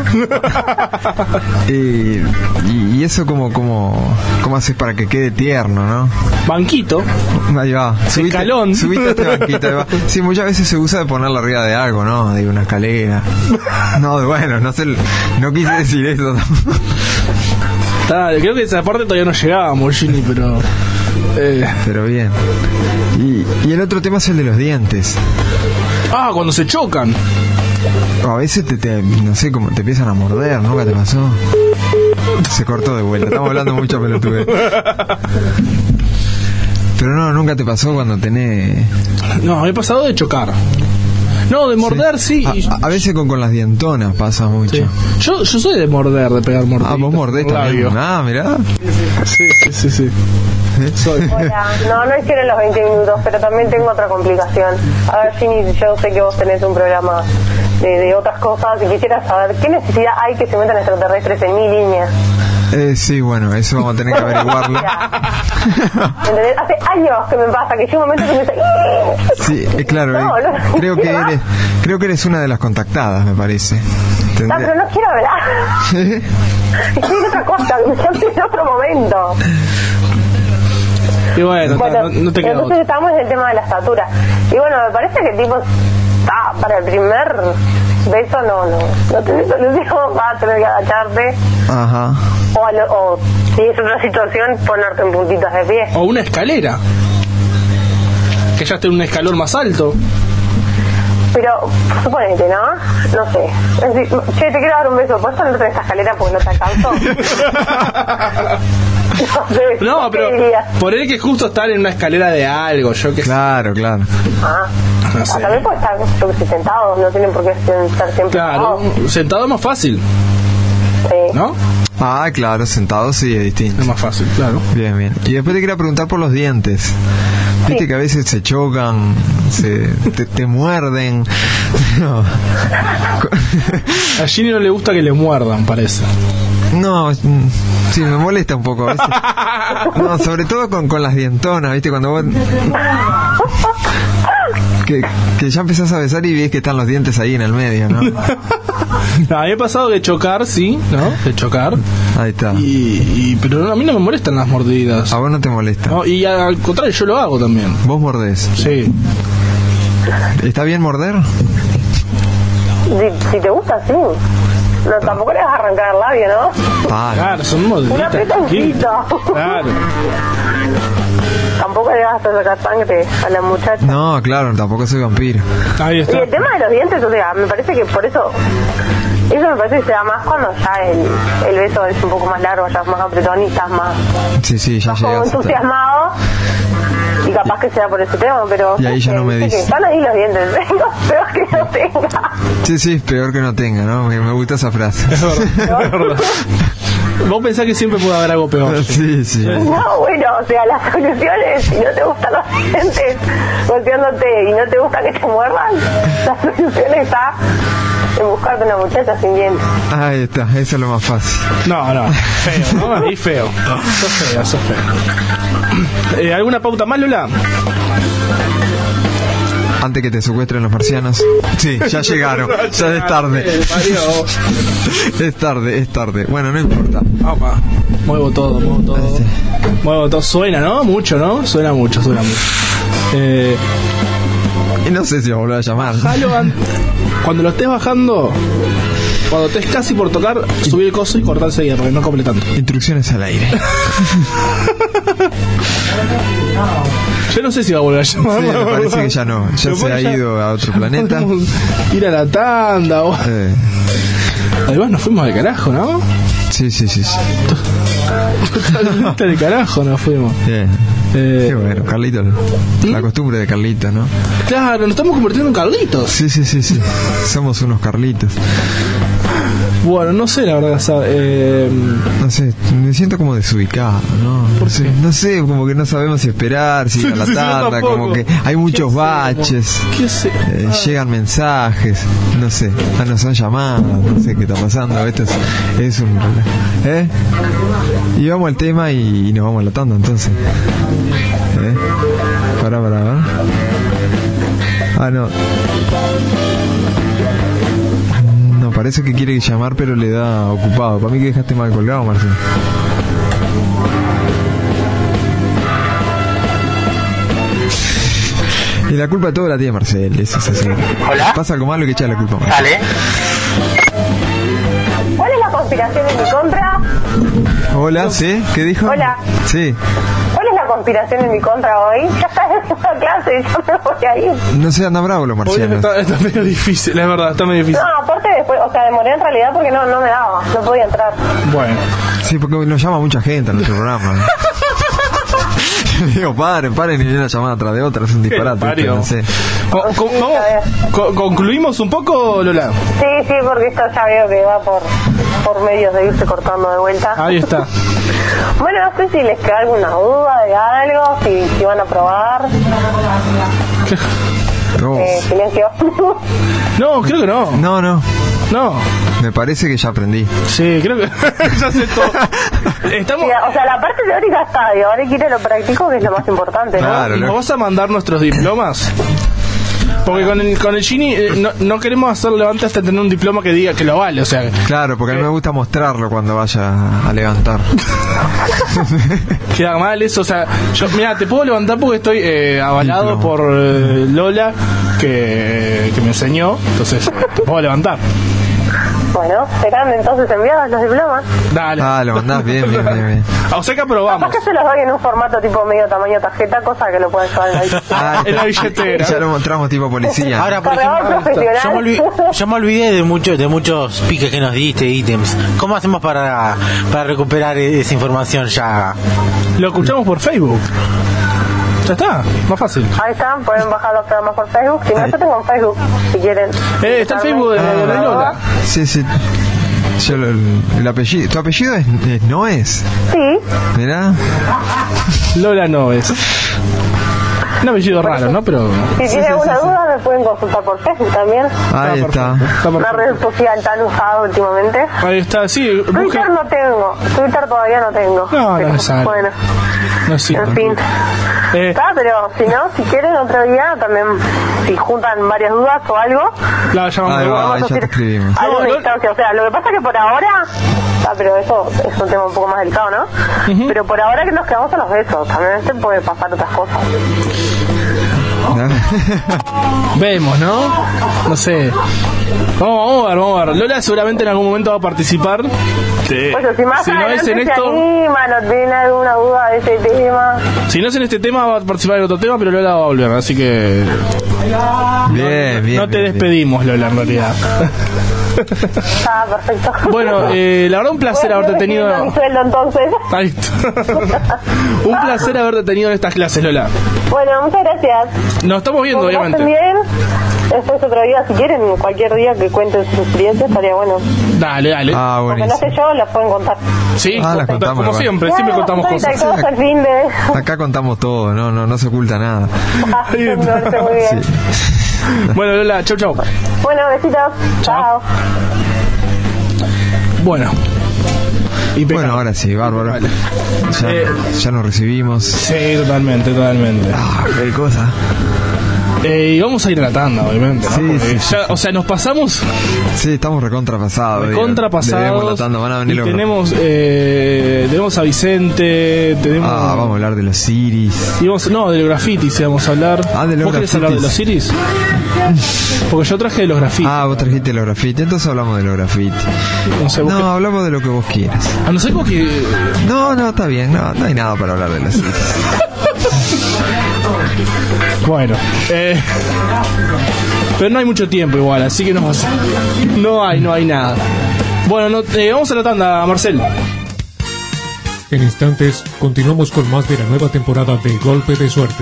y eso como haces para que quede tierno, ¿no? Banquito. Ahí va, Escalón. subite a este banquito, ahí va. Sí, muchas veces se usa de ponerla arriba de algo, ¿no? De una escalera. No, bueno, no sé, no quise decir eso. Creo que esa parte todavía no llegábamos, Ginny, pero... Pero bien. Y el otro tema es el de los dientes. cuando se chocan. A veces no sé, como te empiezan a morder, ¿nunca te pasó? Se cortó de vuelta, estamos hablando mucho pelotudez. Pero no, nunca te pasó cuando tenés... No, me he pasado de chocar. No, de morder sí. A veces con las dientonas pasa mucho. Sí. Yo soy de morder, de pegar mordidas. Vos mordés también. Mirá. Sí. Soy. Hola, no hicieron los 20 minutos, pero también tengo otra complicación. A ver, Ginny, yo sé que vos tenés un programa de otras cosas y quisiera saber qué necesidad hay que se metan extraterrestres en mi línea. Sí, bueno, eso vamos a tener que averiguarlo. ¿Entendés? Hace años que me pasa que llega un momento que me dice... Sí, claro. No, creo que eres una de las contactadas, me parece. pero no quiero hablar. Estoy en otra cosa, me estoy en otro momento. Y bueno, no te queda entonces otra. estamos en el tema de la estatura. Y bueno, me parece que tipo para el primer beso no tenés solución, vas a tener que agacharte. Ajá. O si es otra situación, ponerte en puntitas de pie. O una escalera. Que ya esté en un escalón más alto. Pero, suponete, ¿no? No sé. Es decir, che, te quiero dar un beso, ¿puedes ponerte en esta escalera porque no te alcanzo? No sé. No, pero poner que justo estar en una escalera de algo, yo que sé. Claro. No sé. También puede estar, yo que sé, sentado, no tienen por qué estar siempre Claro, sentado es más fácil, Sí. ¿no? Claro, sentado sí es distinto. Es más fácil, claro. Bien. Y después te quería preguntar por los dientes. Viste que a veces se chocan, te muerden. No. A Ginny no le gusta que le muerdan, parece. No, sí, me molesta un poco a veces. No, sobre todo con las dientonas, ¿viste? Cuando vos... Que ya empezás a besar y ves que están los dientes ahí en el medio, ¿no? A mí me ha pasado de chocar, sí, ¿no? De chocar. Ahí está. Pero a mí no me molestan las mordidas. A vos no te molesta. No, y al contrario, yo lo hago también. Vos mordés. Sí. ¿Está bien morder? Si te gusta, sí. No, tampoco le vas a arrancar el labio, ¿no? Claro, son modelitas. Un apretoncito. Claro. Tampoco le vas a hacer sacar sangre a la muchacha. No, claro, tampoco soy vampiro. Ahí Y está. el tema de los dientes, o sea, me parece que por eso... Eso me parece que se da más cuando ya el beso es un poco más largo, ya es más apretonista, más Sí, ya como llegas. entusiasmado. Y capaz que sea por ese tema, pero... Y ahí ya no me viste dice. que están ahí los dientes, peor que no tenga. Sí, peor que no tenga, ¿no? Me gusta esa frase. Es verdad, es verdad. Vos pensás que siempre puede haber algo peor. Sí. No, bueno, o sea, las soluciones, si no te gustan los dientes golpeándote y no te gusta que te muerdan, la solución está en buscarte una muchacha sin dientes. Ahí está, eso es lo más fácil. No, feo, ¿no? Ahí feo. Sos feo. ¿Alguna pauta más, Lola? Antes que te secuestren los marcianos. Sí, ya llegaron. Ya es tarde. Es tarde. Bueno, no importa. Opa. Muevo todo. Muevo todo. Suena, ¿no? Mucho, ¿no? Suena mucho. Y no sé si va a volver a llamar. Bajalo cuando lo estés bajando, cuando estés casi por tocar, subí el coso y cortá enseguida, porque no comple tanto. Instrucciones al aire. Yo no sé si va a volver a llamar. Sí, me parece que ya no. Ya se ha ido a otro planeta. Ir a la tanda o... Además nos fuimos al carajo, ¿no? Sí. Totalmente al carajo nos fuimos. Bien. Qué bueno, Carlitos. La costumbre de Carlitos, ¿no? Claro, nos estamos convirtiendo en Carlitos. Sí. Somos unos Carlitos. Bueno, no sé la verdad, no sé, me siento como desubicado, ¿no? ¿Por qué? No sé, como que no sabemos si esperar, si ir a la Sí, yo tanda, tampoco. como que hay muchos baches, ¿Qué sé? llegan mensajes, no sé, nos han llamado, no sé qué está pasando, esto es un... Y vamos al tema y nos vamos a la tanda, entonces. Para. No. No, parece que quiere llamar, pero le da ocupado. Para mí que dejaste mal colgado, Marcelo. Y la culpa de todo la tiene Marcel, eso es así. Hola. Pasa algo malo que echa la culpa a Marcel. Dale. ¿Cuál es la conspiración en mi contra? Hola, ¿sí? ¿Qué dijo? Hola. Sí. ¿Cuál es la conspiración en mi contra hoy? Ya está en una clase y yo me voy a ir. No sé, anda bravo los Hoy marcianos. está medio difícil, es verdad, está medio difícil. No, aparte después, o sea, demoré en realidad porque no me daba, no podía entrar. Bueno. Sí, porque nos llama mucha gente a nuestro programa. Digo, paren, y una llamada tras de otra, es un disparate. parió. No sé. ¿Concluimos un poco, Lola? Sí, porque esto ya veo que va por medios de irse cortando de vuelta. Ahí está. Bueno, no sé si les queda alguna duda de algo, si van a probar. No. Silencio. No, creo que no. No. No. Me parece que ya aprendí. Sí, creo que ya sé todo. Estamos... O sea, la parte teórica está, y ahora hay que ir a lo práctico, que es lo más importante, ¿no? Claro. ¿Nos vas a mandar nuestros diplomas? Porque con el Gini no queremos hacer levante hasta tener un diploma que diga que lo vale, o sea... Claro, porque a mí me gusta mostrarlo cuando vaya a levantar. Queda mal eso, o sea... Mira, te puedo levantar porque estoy avalado Diploma. por Lola, que me enseñó, entonces te puedo levantar. Bueno, serán entonces enviados los diplomas. Dale. Ah, lo mandás bien. O sea que aprobamos. Capaz que se los doy en un formato tipo medio tamaño tarjeta, cosa que lo pueden llevar en la En la billetera. Ya lo mostramos tipo policía. Ahora, por Corredor ejemplo, profesional. yo me olvidé de muchos piques que nos diste, ítems. ¿Cómo hacemos para recuperar esa información ya? Lo escuchamos por Facebook. Ya está, más fácil. Ahí están, pueden bajar los programas por Facebook. Si no, yo tengo en Facebook, si quieren. Está el Facebook de Lola. Sí. Yo el apellido. ¿Tu apellido es no es? Sí, Mirá. Lola no es. Un apellido raro, ¿no? Pero... si tienen alguna duda me pueden consultar por Facebook también. Ahí está. Una red social tan usada últimamente. Ahí está, sí. Busque... Twitter no tengo, Twitter todavía no tengo. No Pero, es necesario. bueno, No es en fin. Está, pero si no, si quieren otro día también, si juntan varias dudas o algo, La llamamos. Ahí va, vamos a ya te hacer escribimos. alguna No, instancia. O sea, lo que pasa es que por ahora, pero eso es un tema un poco más delicado, ¿no? Pero por ahora que nos quedamos a los besos, también se puede pasar otras cosas. Vemos, ¿no? No sé. Vamos a ver. Lola seguramente en algún momento va a participar. Pues si más si no es adelante en se esto, anima, no tiene alguna duda de ese tema. si no es en este tema, va a participar en otro tema, pero Lola va a volver, así que Bien. no te despedimos, Lola, en realidad. Ah, perfecto. Bueno, la verdad un placer haberte tenido. Mi sueldo, entonces. Ahí está. Un placer haberte tenido en estas clases, Lola. Bueno, muchas gracias. Nos estamos viendo, Como obviamente. pasen bien. Después otro día, si quieren, cualquier día que cuenten sus experiencias, estaría bueno. Dale. Ah, Aunque no buenísimo. sé yo, las pueden contar. Sí, las contamos, como igual. siempre contamos cosas. Cosas al fin de... Acá contamos todo, no se oculta nada. Me parece muy bien. Bueno, Lola, chau. Bueno, besitos. Chao. Bueno. Bueno, ahora sí, bárbaro. Vale. Ya nos recibimos. Sí, totalmente. Qué cosa. Y vamos a ir a la tanda, obviamente, ¿no? Sí, Porque sí, ya, o sea, nos pasamos Sí, estamos recontrapasados. Debemos recontrapasados. la tanda, van a venir Y los... tenemos a Vicente, tenemos... vamos a hablar de los Ciris. de los grafitis vamos a hablar. De los ¿Vos querés hablar de los Ciris? Porque yo traje de los grafitis. Vos trajiste los grafitis, entonces hablamos de los grafitis. No sé, vos qué- Hablamos de lo que vos quieras. a no ser como que... No, está bien, no hay nada para hablar de los Ciris. Bueno, pero no hay mucho tiempo igual, así que no hay nada. Bueno, vamos a la tanda, Marcel. En instantes, continuamos con más de la nueva temporada de Golpe de Suerte.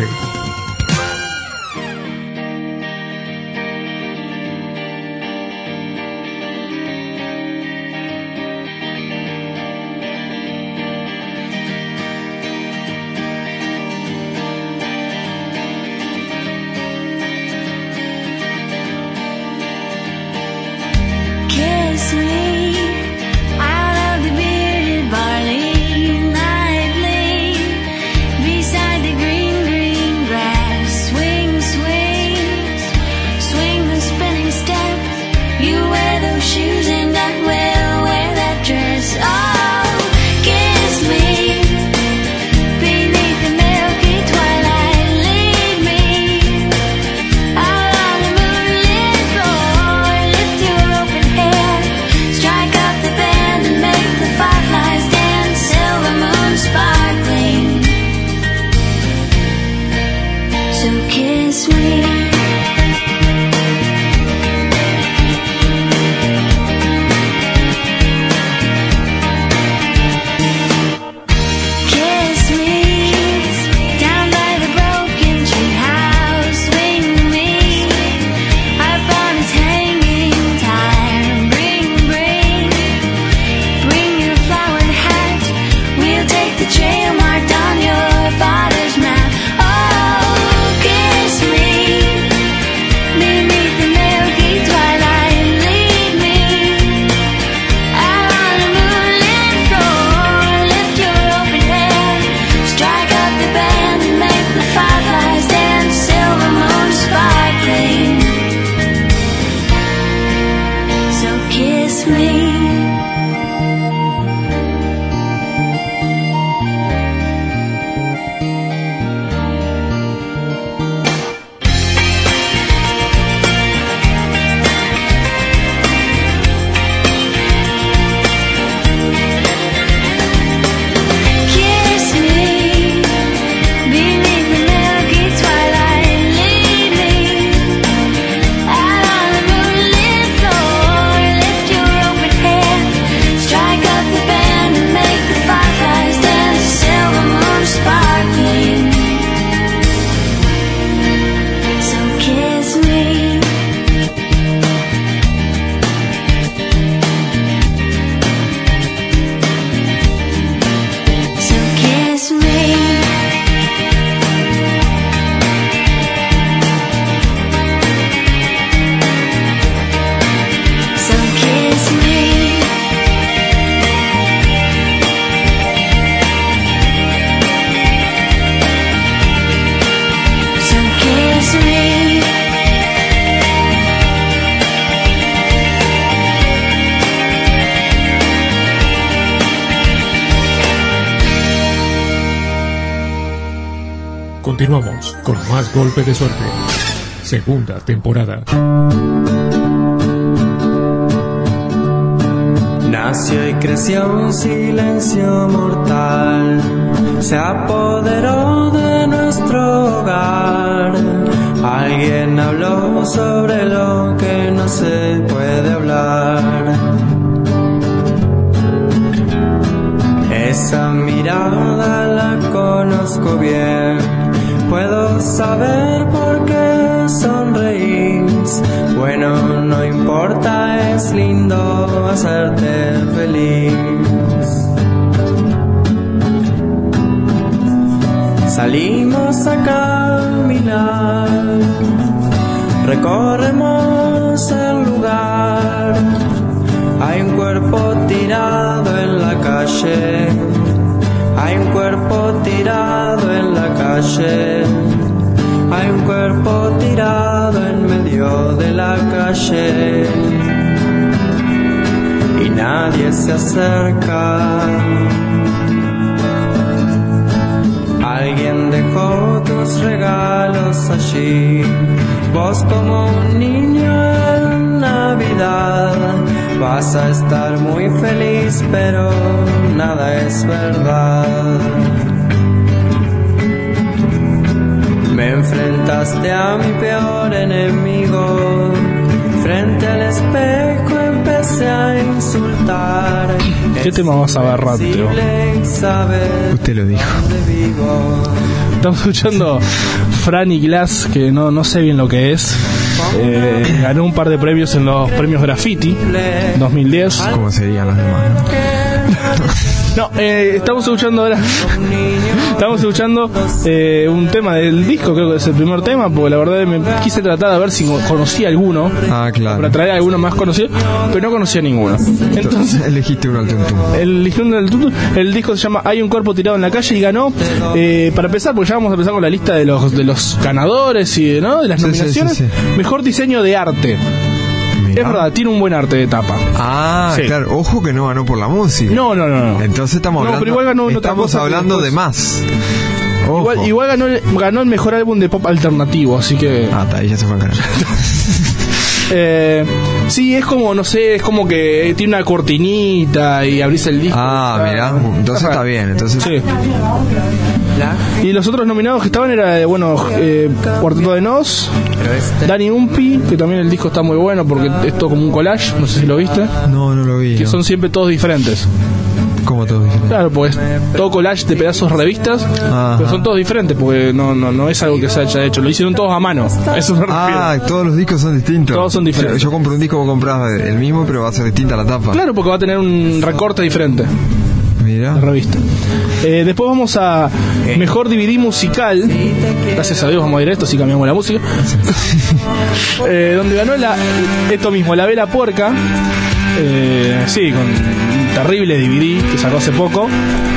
Kiss me out of the bearded barley nightly, beside the green, green grass. Swing, swing, swing the spinning step. You wear those shoes and I will wear that dress. Oh, kiss me beneath the milky twilight. Lead me out on the moonlit floor. Lift your open hair, strike up the band and make the fireflies dance. Silver moon sparkling, so kiss me. Kiss me down by the broken tree house. Swing me up on its hanging tire. Bring your flowered hat. We'll take the trail marked on your father's map. Oh, kiss me beneath the milky twilight. Lead me out on the moonlit floor. Lift your open hair, strike up the band and make the fireflies dance. Silver moon sparkling, so kiss me. Kiss me beneath the milky twilight. Lead me out on the moonlit floor. Lift your open hair, strike up the band and make the fireflies dance. Silver moon sparkling, so kiss me. So kiss me. So kiss me. So kiss me. Continuamos con más Golpe de Suerte. Segunda temporada. Nació y creció un silencio mortal, se apoderó de nuestro hogar. Alguien habló sobre lo que no se puede hablar. Esa mirada la conozco bien, puedo saber por qué sonreís. Bueno, no importa, es lindo hacerte feliz. Salimos a caminar, recorremos el lugar. Hay un cuerpo tirado en la calle, hay un cuerpo tirado en la calle, hay un cuerpo tirado en medio de la calle y nadie se acerca. Alguien dejó tus regalos allí, vos como un niño en Navidad. Vas a estar muy feliz, pero nada es verdad. Me enfrentaste a mi peor enemigo, frente al espejo empecé a insultar. ¿Qué tema vas a agarrar, Teo? Usted lo dijo. Estamos escuchando Franny Glass, que no sé bien lo que es. Ganó un par de premios en los premios Graffiti 2010. ¿Cómo serían los demás? No, estamos escuchando ahora. Estamos escuchando un tema del disco, creo que es el primer tema, porque la verdad me quise tratar de ver si conocía alguno. Ah, claro. Para traer alguno más conocido, pero no conocía ninguno. Entonces elegiste uno al tuntún. Elegí uno al tuntún. El disco se llama Hay un cuerpo tirado en la calle y ganó. Para empezar, porque ya vamos a empezar con la lista de los ganadores y ¿no? de las nominaciones. Sí. Mejor diseño de arte. Es verdad, tiene un buen arte de tapa. Ah, sí. Claro, ojo que no ganó por la música. No. Entonces estamos hablando, pero igual ganó estamos hablando de más. Igual ganó el mejor álbum de pop alternativo, así que... Ah, está, ahí ya se fue a encarar. Sí, es como, no sé, es como que tiene una cortinita y abrís el disco. Ah, mirá, entonces está bien, entonces... Sí. Y los otros nominados que estaban era, Cuarteto de Nos, Dani Umpi, que también el disco está muy bueno porque es todo como un collage, no sé si lo viste. No lo vi. Que son siempre todos diferentes. ¿Cómo todos diferentes? Claro, pues todo collage de pedazos de revistas, pero son todos diferentes porque no es algo que se haya hecho, lo hicieron todos a mano. A eso me refiero. Ah, todos los discos son distintos. Todos son diferentes. Yo compro un disco, vos comprás el mismo, pero va a ser distinta la tapa. Claro, porque va a tener un recorte diferente. Mira. La revista. Después vamos a mejor DVD musical. Gracias a Dios vamos a ir a esto, si cambiamos la música. Donde ganó esto mismo, La Vela Puerca. Sí, con un terrible DVD que sacó hace poco.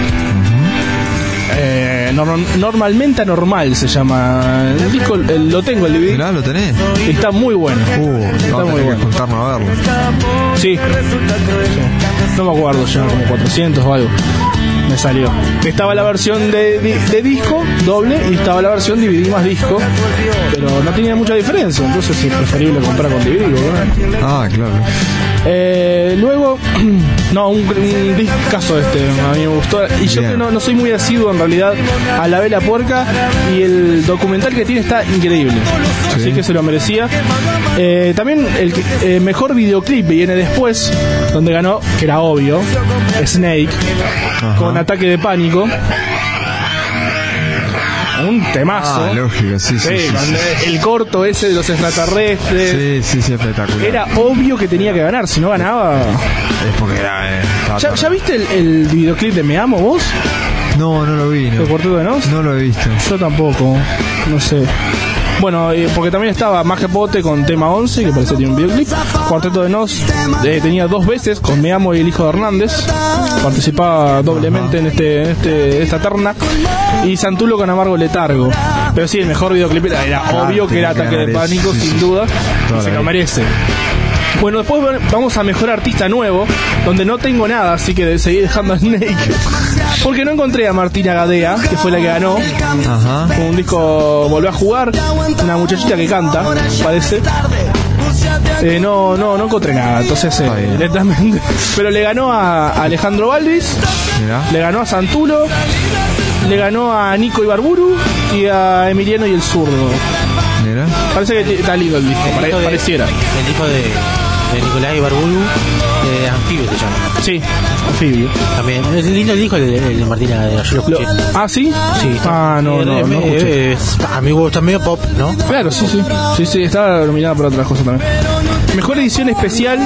Normalmente Anormal se llama el disco, lo tengo el DVD. Mirá, lo tenés. Está muy bueno. Está muy bueno. Juntarnos a verlo. Sí. No me acuerdo, ya como 400 o algo. Me salió. Estaba la versión de disco doble y estaba la versión DVD más disco, pero no tenía mucha diferencia, entonces es preferible comprar con DVD, ¿verdad? Ah, claro. Luego, un discazo a mí me gustó. Y yo que no soy muy asiduo en realidad a La Vela Puerca, y el documental que tiene está increíble, así que se lo merecía. También el mejor videoclip viene después, donde ganó, que era obvio, Snake. Ajá. Con Ataque de Pánico. Un temazo. Ah, lógico, sí. El corto ese de los extraterrestres. Sí, espectacular. Era obvio que tenía que ganar, si no ganaba. Es porque era. ¿Ya viste el videoclip de Me Amo vos? No lo vi. ¿El Cuarteto de Nos? No lo he visto. Yo tampoco, no sé. Bueno, porque también estaba Maje Pote con Tema 11, que parece que tiene un videoclip. Cuarteto de Nos tenía 2 veces con Me Amo y el Hijo de Hernández. Participaba doblemente en esta terna. Y Santulo con Amargo Letargo. Pero sí, el mejor videoclip era obvio que era Ataque de Pánico, sin duda. Se lo merece. Bueno, después vamos a Mejor Artista Nuevo, donde no tengo nada, así que seguí dejando a Snake. Porque no encontré a Martina Gadea, que fue la que ganó. Con un disco Volvió a Jugar, una muchachita que canta, parece. No encontré nada, entonces directamente. Pero le ganó a Alejandro Balvis, le ganó a Santulo, le ganó a Nico Ibarburu y a Emiliano y el Zurdo. Mira. Parece que está lindo el disco, pareciera. El disco de Nicolás Ibarburu, Anfibio se llama. Sí, Anfibio. También. Es lindo el disco de Martina, yo lo escuché. ¿Ah, sí? Sí. No escuché. A mí me gusta medio pop, ¿no? Claro, sí, estaba nominada por otras cosas también. Mejor edición especial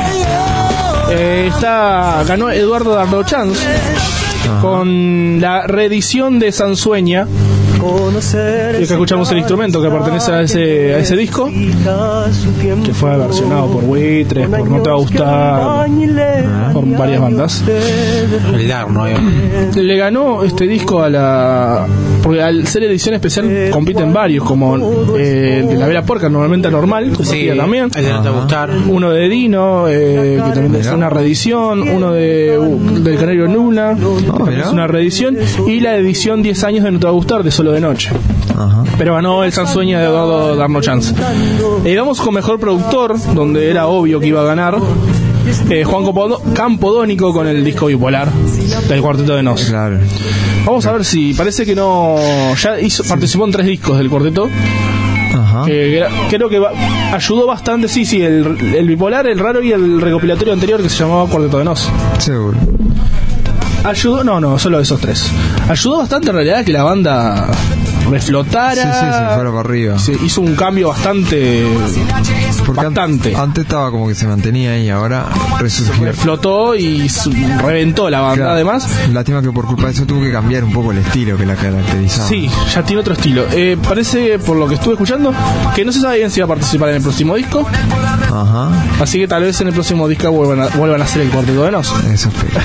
ganó Eduardo Dardo-Chance con la reedición de Sansueña. Y acá escuchamos el instrumento que pertenece a ese disco, que fue versionado por Buitres, por No Te Va a Gustar, por varias bandas. El Darno, le ganó este disco porque al ser edición especial compiten varios, como de La Vela Puerca, normalmente normal, sí, también. El de No Te Va a Gustar. Uno de Dino, que también es una reedición. Uno del Canario Nula, es una reedición. Y la edición 10 años de No Te Va a Gustar, de Solo de Noche. Pero ganó el Sansueña de Eduardo Darno-Chance. Vamos con mejor productor, donde era obvio que iba a ganar Juan Campodónico con el disco Bipolar del Cuarteto de Nos. Claro. Vamos a ver si parece que no. Ya participó en 3 discos del Cuarteto. Creo que ayudó bastante. Sí, el Bipolar, el Raro y el recopilatorio anterior que se llamaba Cuarteto de Nos. Seguro. Ayudó, no, solo esos 3. Ayudó bastante en realidad que la banda reflotara. Sí, fuera para arriba. Hizo un cambio bastante. Antes estaba como que se mantenía ahí, ahora resurgió. Reflotó y reventó la banda, claro. Además. Lástima que por culpa de eso tuvo que cambiar un poco el estilo que la caracterizaba. Sí, ya tiene otro estilo. Parece, por lo que estuve escuchando, que no se sabe bien si va a participar en el próximo disco. Así que tal vez en el próximo disco vuelvan a hacer el Cuarteto de Nos. Eso espero.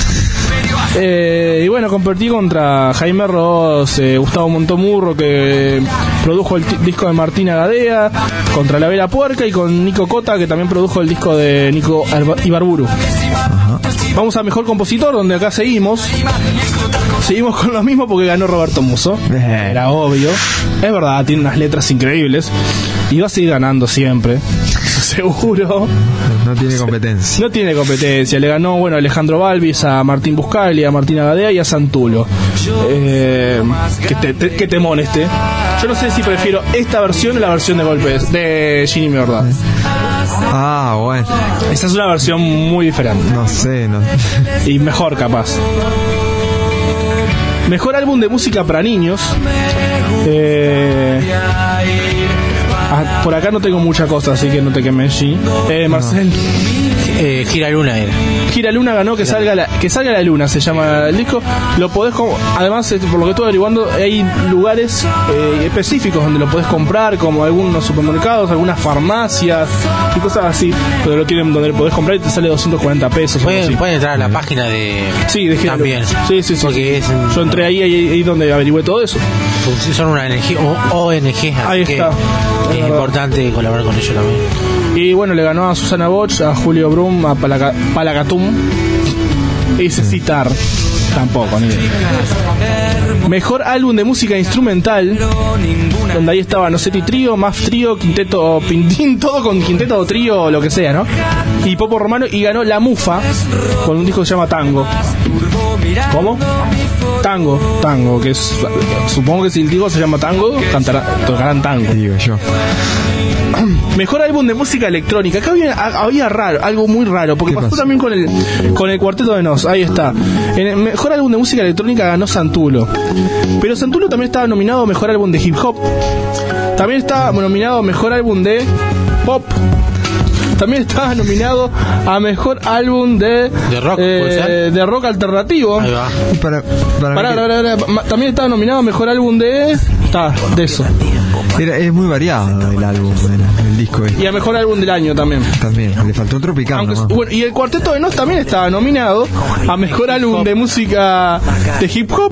Y bueno, competí contra Jaime Ross, Gustavo Montomurro, que produjo el disco de Martina Gadea, contra La Vela Puerca, y con Nico Cota, que también produjo el disco de Nico Ibarburu. Vamos a mejor compositor, donde acá seguimos con lo mismo porque ganó Roberto Musso. Era obvio. Es verdad, tiene unas letras increíbles y va a seguir ganando siempre, seguro. No tiene competencia. Le ganó, Alejandro Balvis, a Martín Buscaglia, a Martina Gadea y a Santulo. Qué temón este. Yo no sé si prefiero esta versión o la versión de golpes de Ginny Miordad. Bueno. Esta es una versión muy diferente. No sé. Y mejor, capaz. Mejor álbum de música para niños. Por acá no tengo mucha cosa, así que no te quemes, G. Marcel. Gira Luna era. Gira Luna ganó que salga la luna, se llama el disco. Lo podés además, por lo que estoy averiguando, hay lugares específicos donde lo podés comprar, como algunos supermercados, algunas farmacias y cosas así, donde lo tienen, donde lo podés comprar y te sale 240 pesos. Pueden entrar a la página de Gira también. Sí. Porque yo entré ahí donde averigüé todo eso. Son una ONG. Ahí está. Es importante colaborar con ellos también. Y le ganó a Susana Boch, a Julio Brum, a Palagatum y Citar. Tampoco, ni idea. Mejor álbum de música instrumental, donde ahí estaba Nocetti Trío, Maf Trío, Quinteto Pintín, todo con quinteto o trío, lo que sea, ¿no? Y Popo Romano, y ganó La Mufa con un disco que se llama Tango. ¿Cómo? Tango, que es, supongo que si el disco se llama Tango, tocarán tango. Digo yo. Mejor álbum de música electrónica. Acá había algo muy raro, porque pasó también con el Cuarteto de Nos. Ahí está. En el mejor álbum de música electrónica ganó Santulo. Pero Santulo también estaba nominado a mejor álbum de hip hop. También estaba nominado a mejor álbum de pop. También estaba nominado a mejor álbum de rock, ¿puede ser? De rock alternativo. Ahí va. También estaba nominado a mejor álbum de eso. Es muy variado el álbum, el disco este. Y a mejor álbum del año también. Le faltó Tropicana. Y el Cuarteto de Nos también estaba nominado a mejor álbum de música de hip hop,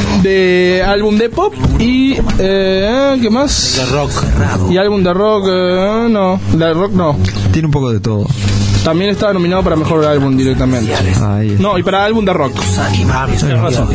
de álbum de pop y ¿qué más? De rock. Y álbum de rock. No, la de rock no. Tiene un poco de todo. También estaba nominado para mejor álbum directamente. Ahí. No, y para álbum de rock. Tienes razón.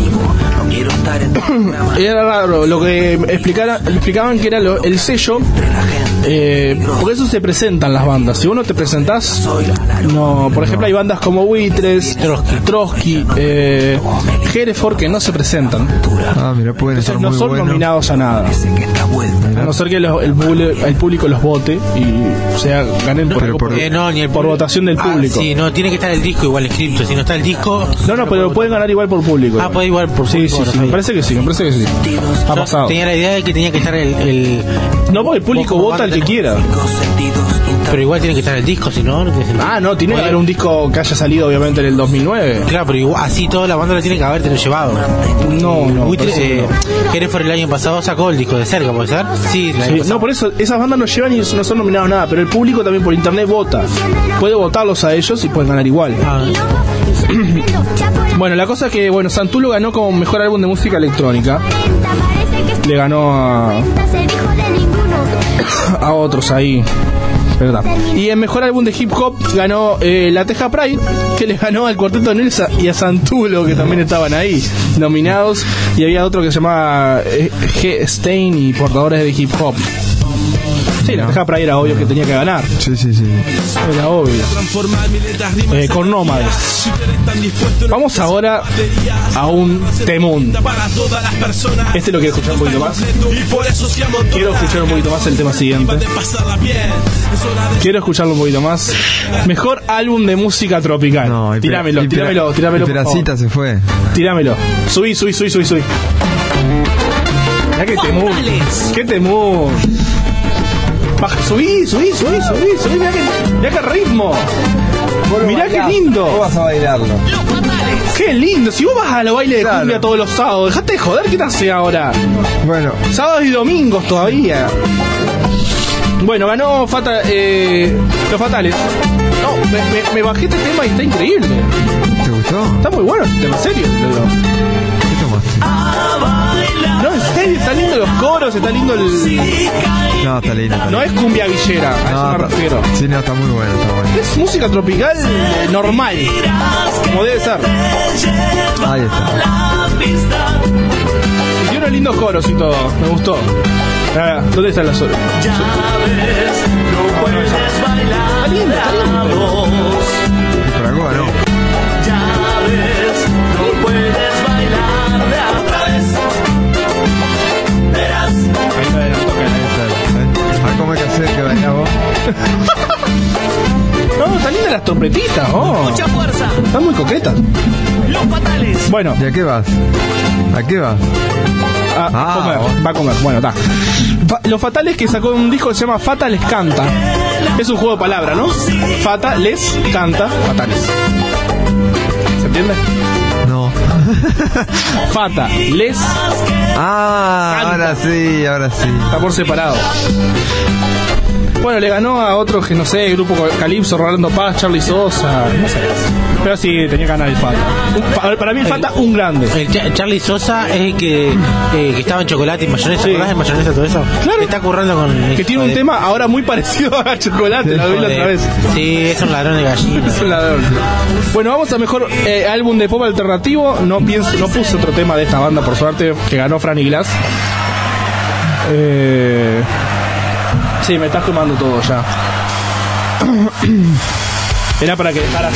Era raro lo que explicaban que era el sello, porque eso se presentan las bandas. Si vos no te presentás, no. Por ejemplo, hay bandas como Buitres, Trotsky, Hereford que no se presentan. Mira, pueden estar no muy son buenos. nominados a nada. A no ser que el público los vote y ganen por votación del público. Sí, no, tiene que estar el disco igual escrito. Si no está el disco. No, pero pueden ganar igual por público. Puede igual por público. Sí, me parece que sí. Ha pasado. Tenía la idea de que tenía que estar el No, porque el público vota al que quiera. Pero igual tiene que estar el disco, si no. No, tiene que haber un disco que haya salido obviamente en el 2009. Claro, pero igual, así toda la banda lo tiene que haberte llevado. No. Hereford el año pasado sacó el disco de cerca, ¿puede ser? Sí, no, por eso esas bandas no llevan y no son nominados a nada, pero el público también por internet vota. Puede votarlos a ellos y pueden ganar igual. Bueno, la cosa es que Santulo ganó como mejor álbum de música electrónica. Le ganó a otros ahí. ¿Verdad? Y en mejor álbum de hip hop ganó La Teja Pride, que le ganó al Cuarteto de Nelsa y a Santulo, que también estaban ahí nominados. Y había otro que se llamaba G. Stein y Portadores de Hip Hop. Sí, La Teja Pride era obvio que tenía que ganar. Sí. Era obvio. Con Nómades. Vamos ahora a un temón. Este lo quiero escuchar un poquito más. Quiero escuchar un poquito más el tema siguiente. Quiero escucharlo un poquito más. Mejor álbum de música tropical. No, Tirámelo. Peracita se fue. Tirámelo. Subí. Mirá que temón. Qué temón. Subí, mirá que ritmo. Mirá qué lindo. Vos vas a bailarlo. Qué lindo. Si vos vas a los bailes de cumbia todos los sábados, dejate de joder, ¿qué te hace ahora? Bueno, Sábados y domingos todavía. Bueno, ganó Los Fatales. No, me bajé este tema y está increíble. ¿te gustó? Está muy bueno este tema, en serio. ¿Qué tomaste? No, en serio, está lindo los coros, está lindo el... No, está lindo. No es cumbia villera, a eso me refiero. Sí, no, está muy bueno. Es música tropical normal, como debe ser. Ahí está. Y tiene unos lindos coros y todo, me gustó. ¿Dónde están las horas? Está lindo. Y por acá no. ¿Cómo hay que hacer que bailás vos? No, están lindas las trompetitas, Mucha fuerza. Están muy coquetas. Los Fatales. Bueno. ¿Y a qué vas? Va a comer. Bueno, está. Los Fatales, que sacó un disco que se llama Fatales Canta. Es un juego de palabras, ¿no? Fatales Canta. Fatales. ¿Se entiende? No. Fatales. Ahora sí. Está por separado. Bueno, le ganó a otro que no sé, Grupo Calypso, Rolando Paz, Charly Sosa, no sé. Pero sí, tenía que ganar el Fata. Para mí el Fata, un grande. El Charly Sosa es el que estaba en chocolate y mayonesa. ¿Te acordás de mayonesa todo eso? Claro. Está currando con... Que tiene un tema ahora muy parecido a chocolate, lo vi la otra vez. Sí, es un ladrón de gallina. Es un ladrón. Bueno, vamos a mejor álbum de pop alternativo. No puse otro tema de esta banda, por suerte, que ganó Franny Glass. Sí, me estás quemando todo ya. Era para que dejaras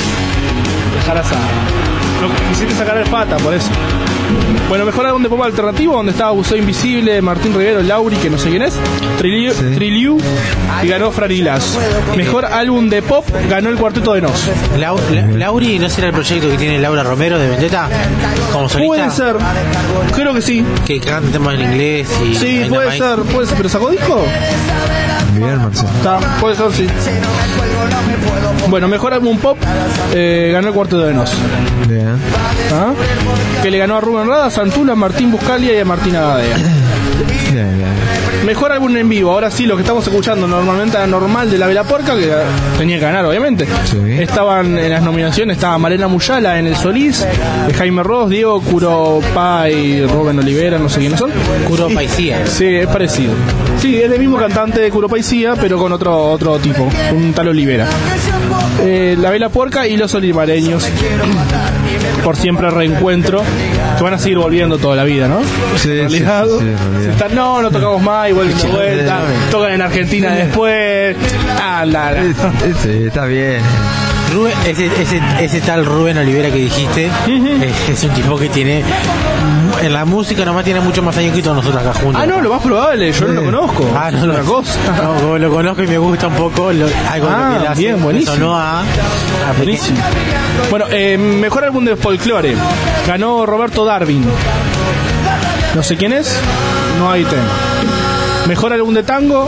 a... No, quisiste sacar el Fata, por eso. Bueno, mejor álbum de pop alternativo, donde estaba Buceo Invisible, Martín Rivero, Lauri, que no sé quién es, Triliu, y ganó Franny Glass. Mejor álbum de pop, ganó el Cuarteto de Nos. Lauri, ¿no será el proyecto que tiene Laura Romero de Vendetta? Como solista. Puede ser, creo que sí. Que canta temas en inglés y... Sí, puede ser, pero ¿sacó disco? Bien, Marcelo. Puede ser, sí. Bueno, mejor álbum pop, ganó el Cuarteto de Nos. Bien. Que le ganó a Rubén Rada, a Santula, a Martín Buscalia y a Martín Agadea. Bien, bien. Mejor álbum en vivo, ahora sí, lo que estamos escuchando normalmente era Normal de La Vela Puerca, que tenía que ganar, obviamente. Sí. Estaban en las nominaciones, estaba Malena Muyala en El Solís, Jaime Ross, Diego Curopay, Rubén Olivera, no sé quiénes son. Curopaisía. Sí, es parecido. Sí, es el mismo cantante de Curopaisía, pero con otro tipo, un tal Olivera. La Vela Puerca y Los Olivareños, por siempre reencuentro, que van a seguir volviendo toda la vida, ¿no? Sí, En realidad, sí, en realidad. no tocamos más y vuelven de vuelta, tocan en Argentina después. Sí, está bien. Rubén, ese tal Rubén Olivera que dijiste, es un tipo que tiene, en la música nomás tiene mucho más años que todos nosotros acá juntos. No, lo más probable, yo no lo conozco. No, es una cosa. No, como lo conozco y me gusta un poco algo de lo que él hace. Bien, buenísimo. Sonó a Buenísimo. Bueno, mejor álbum de folclore. Ganó Roberto Darwin. No sé quién es, no hay tema. Mejor álbum de tango.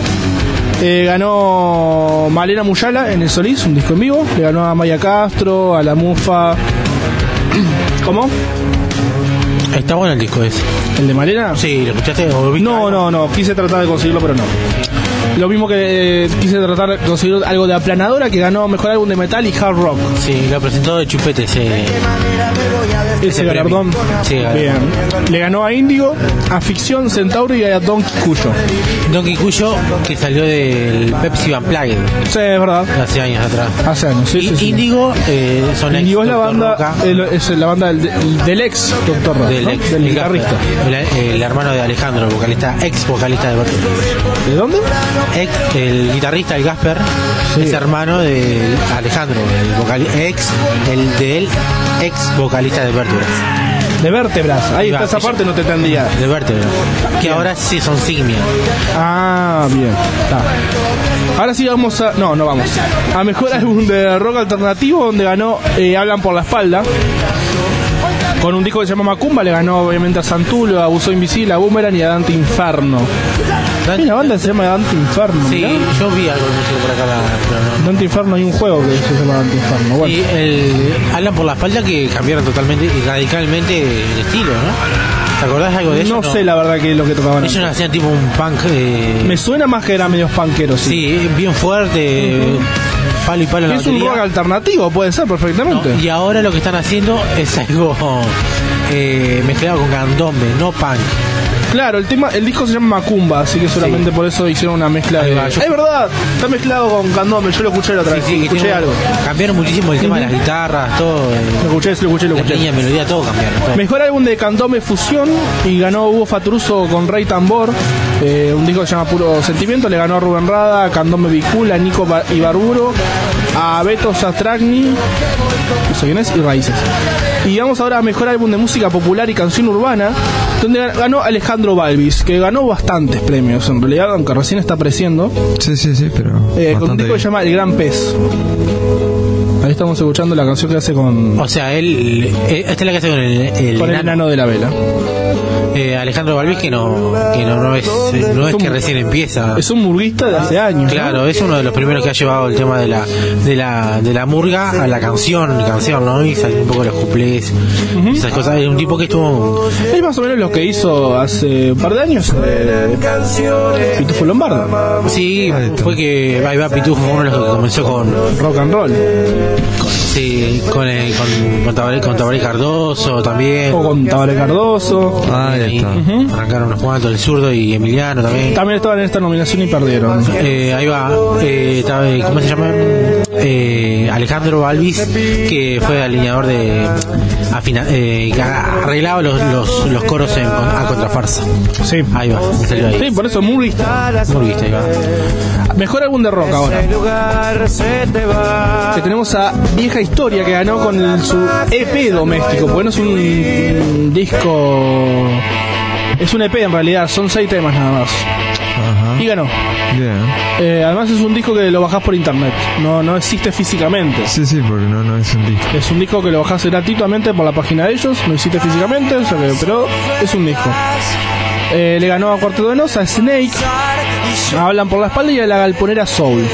Ganó Malena Muyala en El Solís, un disco en vivo. Le ganó a Maya Castro, a La Mufa. ¿Cómo? Está bueno el disco ese. ¿El de Malena? Sí, ¿lo escuchaste? ¿O viste algo? No. Quise tratar de conseguirlo, pero no. Lo mismo que quise tratar de conseguir algo de Aplanadora, que ganó mejor álbum de metal y hard rock. Sí, lo presentó de Chupete Ese galardón. Sí, bien. Le ganó a Índigo, a Ficción, Centauro y a Don Kikuyo. Don Kikuyo, que salió del Pepsi Unplugged. Sí, es verdad. Hace años atrás. Hace años, sí. Índigo, son ex Índigo es la Dr. banda, Roca, es la banda del ex Dr. Roca, del, ¿no? ex, del el guitarrista. el hermano de Alejandro, ex vocalista de Bertolt. ¿De dónde? El guitarrista, el Gasper, Sí. es hermano de Alejandro, el ex vocalista de Vértebras. De Vértebras, ahí está esa Ella- parte, no te entendía. De Vértebras, que ahora sí son Signia. Ah, bien. Está. Ahora sí vamos a... No vamos. A mejor álbum de rock alternativo, donde ganó Hablan por la Espalda. Con un disco que se llama Macumba, le ganó obviamente a Santulo, a Abuso Invisible, a Boomerang y a Dante Inferno. Hay una banda que se llama Dante Inferno. Sí, mirá. yo vi algo de música por acá, pero no. Dante Inferno, hay un juego que se llama Dante Inferno. Bueno. Y hablan por la espalda que cambiaron totalmente y radicalmente el estilo, ¿no? ¿Te acordás algo de eso? No sé la verdad que es lo que tocaban. Ellos hacían tipo un punk. Me suena más que era medio punkero, sí. Sí, bien fuerte, palo y palo en la Es un batería. rock alternativo, puede ser perfectamente. No, y ahora lo que están haciendo es algo mezclado con candombe, no punk. Claro, el disco se llama Macumba, así que solamente por eso hicieron una mezcla Ahí de... va, yo- Es verdad, está mezclado con candombe, yo lo escuché la otra vez, Sí, que escuché tiene- algo. Cambiaron muchísimo el tema de las guitarras, todo. Lo escuché. La línea, melodía, todo cambiaron. todo. Mejor álbum de candombe fusión y ganó Hugo Faturuso con Rey Tambor, un disco que se llama Puro Sentimiento, le ganó a Rubén Rada, a Candombe Bicul, a Nico Ibarburo, a Beto Satragni, no sé quién es, y Raíces. Y vamos ahora a mejor álbum de música popular y canción urbana, donde ganó Alejandro Balvis, que ganó bastantes premios en realidad, aunque recién está apareciendo, Sí, pero. con un bastante disco que se llama El Gran Pez. Ahí estamos escuchando la canción que hace con O sea, esta es la que hace con el enano de la vela. Alejandro Balvis, que no es que recién empieza. Es un murguista de hace años, ¿no? Claro, es uno de los primeros que ha llevado el tema de la murga a la canción, ¿no? Y salió un poco los cuplés, esas cosas. Es un tipo que estuvo... Es más o menos lo que hizo hace un par de años Pitufo Lombardo. Sí, fue que ahí va Pitufo, fue uno de los que comenzó con Rock and roll. con Tabaré Cardoso también. O con Tabaré Cardoso. Ahí está. Arrancaron unos cuantos, el zurdo y Emiliano también. También estaban en esta nominación y perdieron. Ahí va, ¿cómo se llama? Alejandro Balvis, que fue alineador de que arreglaba los coros a contrafarsa. Sí. Ahí va, me salió ahí. Sí, por eso murguista. Muy viste, ahí va. Mejor álbum de rock ahora. Que tenemos a Vieja Historia, que ganó con su EP doméstico, porque no es un disco, es un EP en realidad, son 6 temas nada más. Ajá. Y ganó. Bien. Además es un disco que lo bajás por internet, no existe físicamente. Sí, porque no es un disco. Es un disco que lo bajás gratuitamente por la página de ellos, no existe físicamente, o sea pero es un disco. Le ganó a Cuarteto de Nos, a Snake, a Hablan por la Espalda y a La Galponera Soul.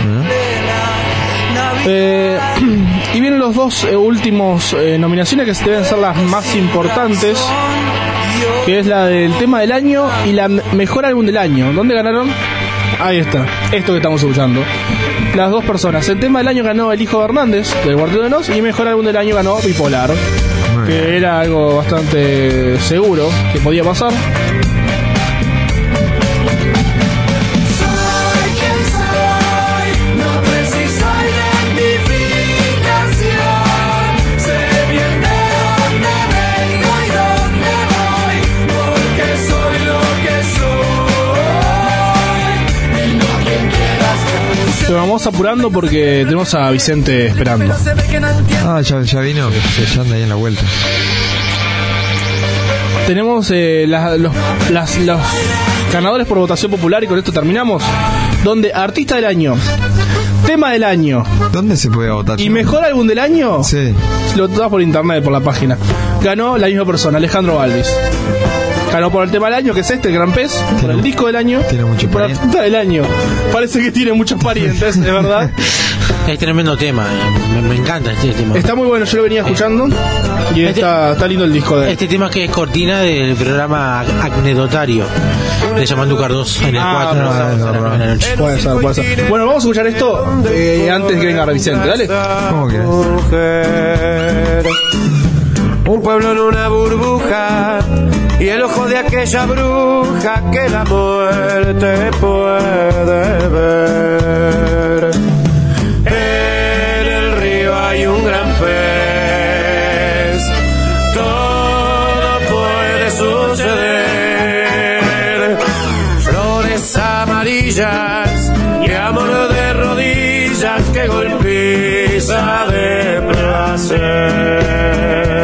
Y vienen los dos últimos nominaciones que deben ser las más importantes, que es la del tema del año y la mejor álbum del año. ¿Dónde ganaron? Ahí está, esto que estamos escuchando. Las dos personas. El tema del año ganó El Hijo de Hernández, del Cuarteto de Nos, y mejor álbum del año ganó Bipolar, que era algo bastante seguro que podía pasar. Vamos apurando porque tenemos a Vicente esperando. Ah, ya vino, ya anda ahí en la vuelta. Tenemos los ganadores por votación popular y con esto terminamos. Donde artista del año, tema del año, ¿dónde se puede votar? Y mejor álbum del año, sí, lo tomas por internet, por la página. Ganó la misma persona, Alejandro Balvis. Ganó por el tema del año, que es este, el Gran Pez, por el disco del año, tiene muchos por la artista del año. Parece que tiene muchos parientes, es verdad. Es tremendo tema, me encanta este tema. Está muy bueno, yo lo venía escuchando y está lindo el disco de él. Este tema que es cortina del programa anecdotario de Llamando Cardoso en el 4 de la noche. Puede ser. Bueno, vamos a escuchar esto antes que venga Vicente, dale. ¿Cómo que? Un pueblo en una burbuja y el ojo de aquella bruja que la muerte puede ver. En el río hay un gran pez, todo puede suceder. Flores amarillas y amor de rodillas que golpiza de placer.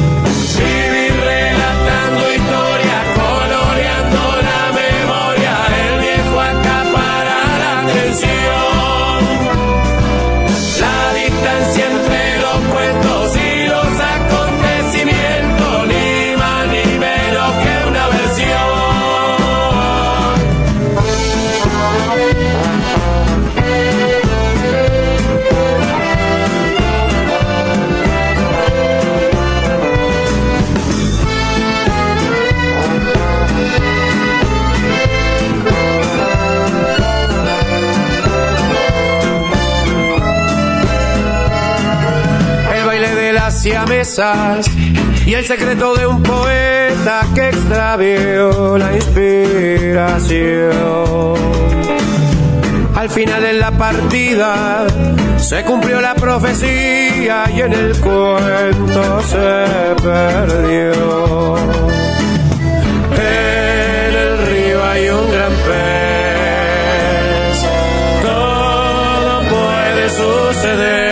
Siamesas y el secreto de un poeta que extravió la inspiración. Al final de la partida se cumplió la profecía y en el cuento se perdió. En el río hay un gran pez, todo puede suceder.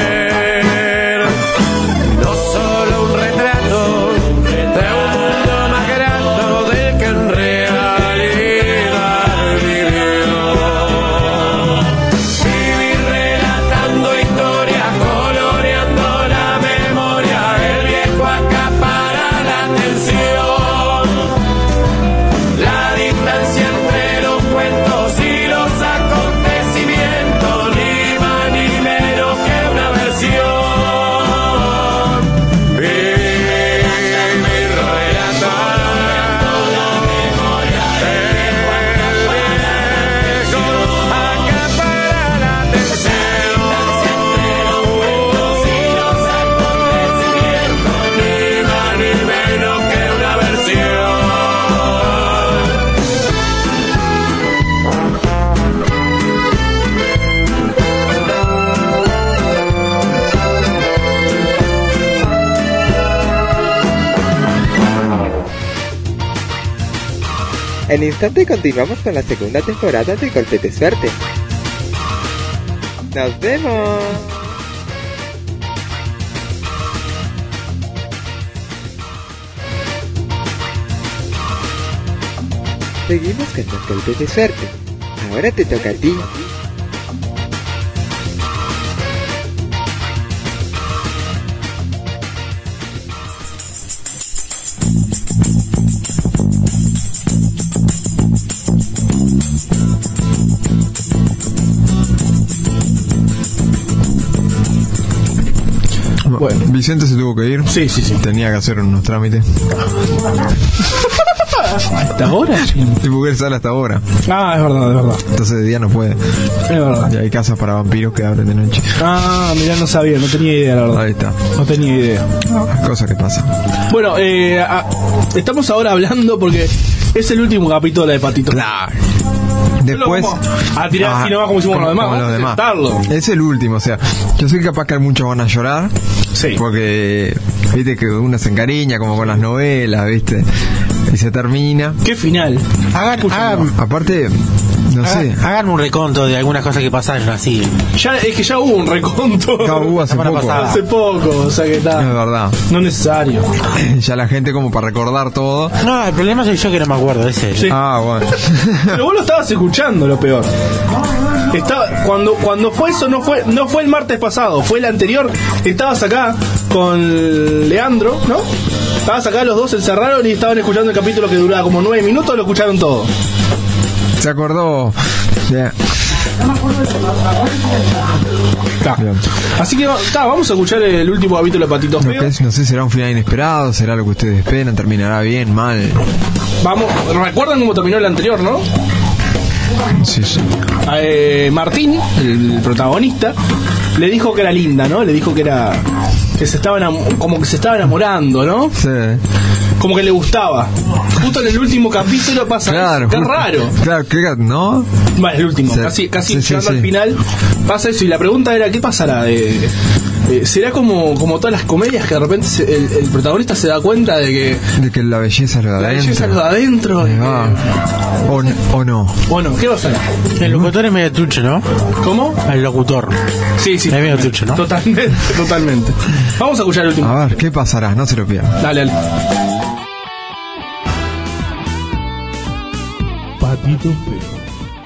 En instante continuamos con la segunda temporada de Golpe de Suerte. ¡Nos vemos! Seguimos con los golpes de suerte. Ahora te toca a ti. Bueno, Vicente se tuvo que ir. Sí. Tenía que hacer unos trámites. ¿Hasta ahora? Sí, porque él sale hasta ahora. Ah, es verdad. Entonces de día no puede. Es verdad. Y hay casas para vampiros que abren de noche. Ah, mirá, no sabía, no tenía idea, la verdad. Ahí está. No tenía idea. Cosa que pasa. Bueno, estamos ahora hablando porque es el último capítulo de Patito. Claro. Después a tirar así nomás como hicimos los demás. como los demás. Aceptarlo. Es el último, o sea, yo sé capaz que muchos van a llorar. Sí. Porque viste que uno se encariña como con las novelas, viste, y se termina. ¿Qué final? Aparte, no sé. Hagan un reconto de algunas cosas que pasaron así. Es que ya hubo un reconto. Ya hubo hace poco. Hace poco, o sea que está. Es verdad. No es necesario. Ya la gente como para recordar todo. No, el problema soy yo que no me acuerdo, ese. Sí. Ah, bueno. Pero vos lo estabas escuchando, lo peor. Cuando fue eso, no fue el martes pasado, fue el anterior. Estabas acá con Leandro, ¿no? Estabas acá, los dos se encerraron y estaban escuchando el capítulo que duraba como 9 minutos, lo escucharon todo. Se acordó. Yeah. Así que vamos a escuchar el último capítulo de Patito Feo. No sé, será un final inesperado, será lo que ustedes esperan, terminará bien, mal. Vamos, recuerdan cómo terminó el anterior, ¿no? Sí. Martín, el protagonista, le dijo que era linda, ¿no? Le dijo que era que se estaba enamorando, ¿no? Sí. Como que le gustaba. Justo en el último capítulo pasa claro, eso. Qué raro. Claro, ¿no? Bueno, el último, casi llegando al final pasa eso. Y la pregunta era, ¿qué pasará? ¿Será como todas las comedias que de repente el protagonista se da cuenta de que la belleza es lo de adentro? La belleza es lo de adentro. O no. Bueno, ¿qué pasará? El locutor es medio trucho, ¿no? ¿Cómo? El locutor. Sí. Es medio trucho, ¿no? Totalmente. Vamos a escuchar el último. A ver, ¿qué pasará? No se lo pierdan. Dale. Patito Feo.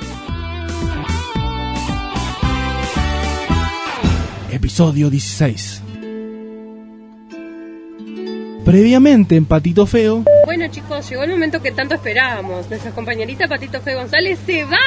Episodio 16. Previamente en Patito Feo. Bueno chicos, llegó el momento que tanto esperábamos. Nuestra compañerita Patito Feo González se va.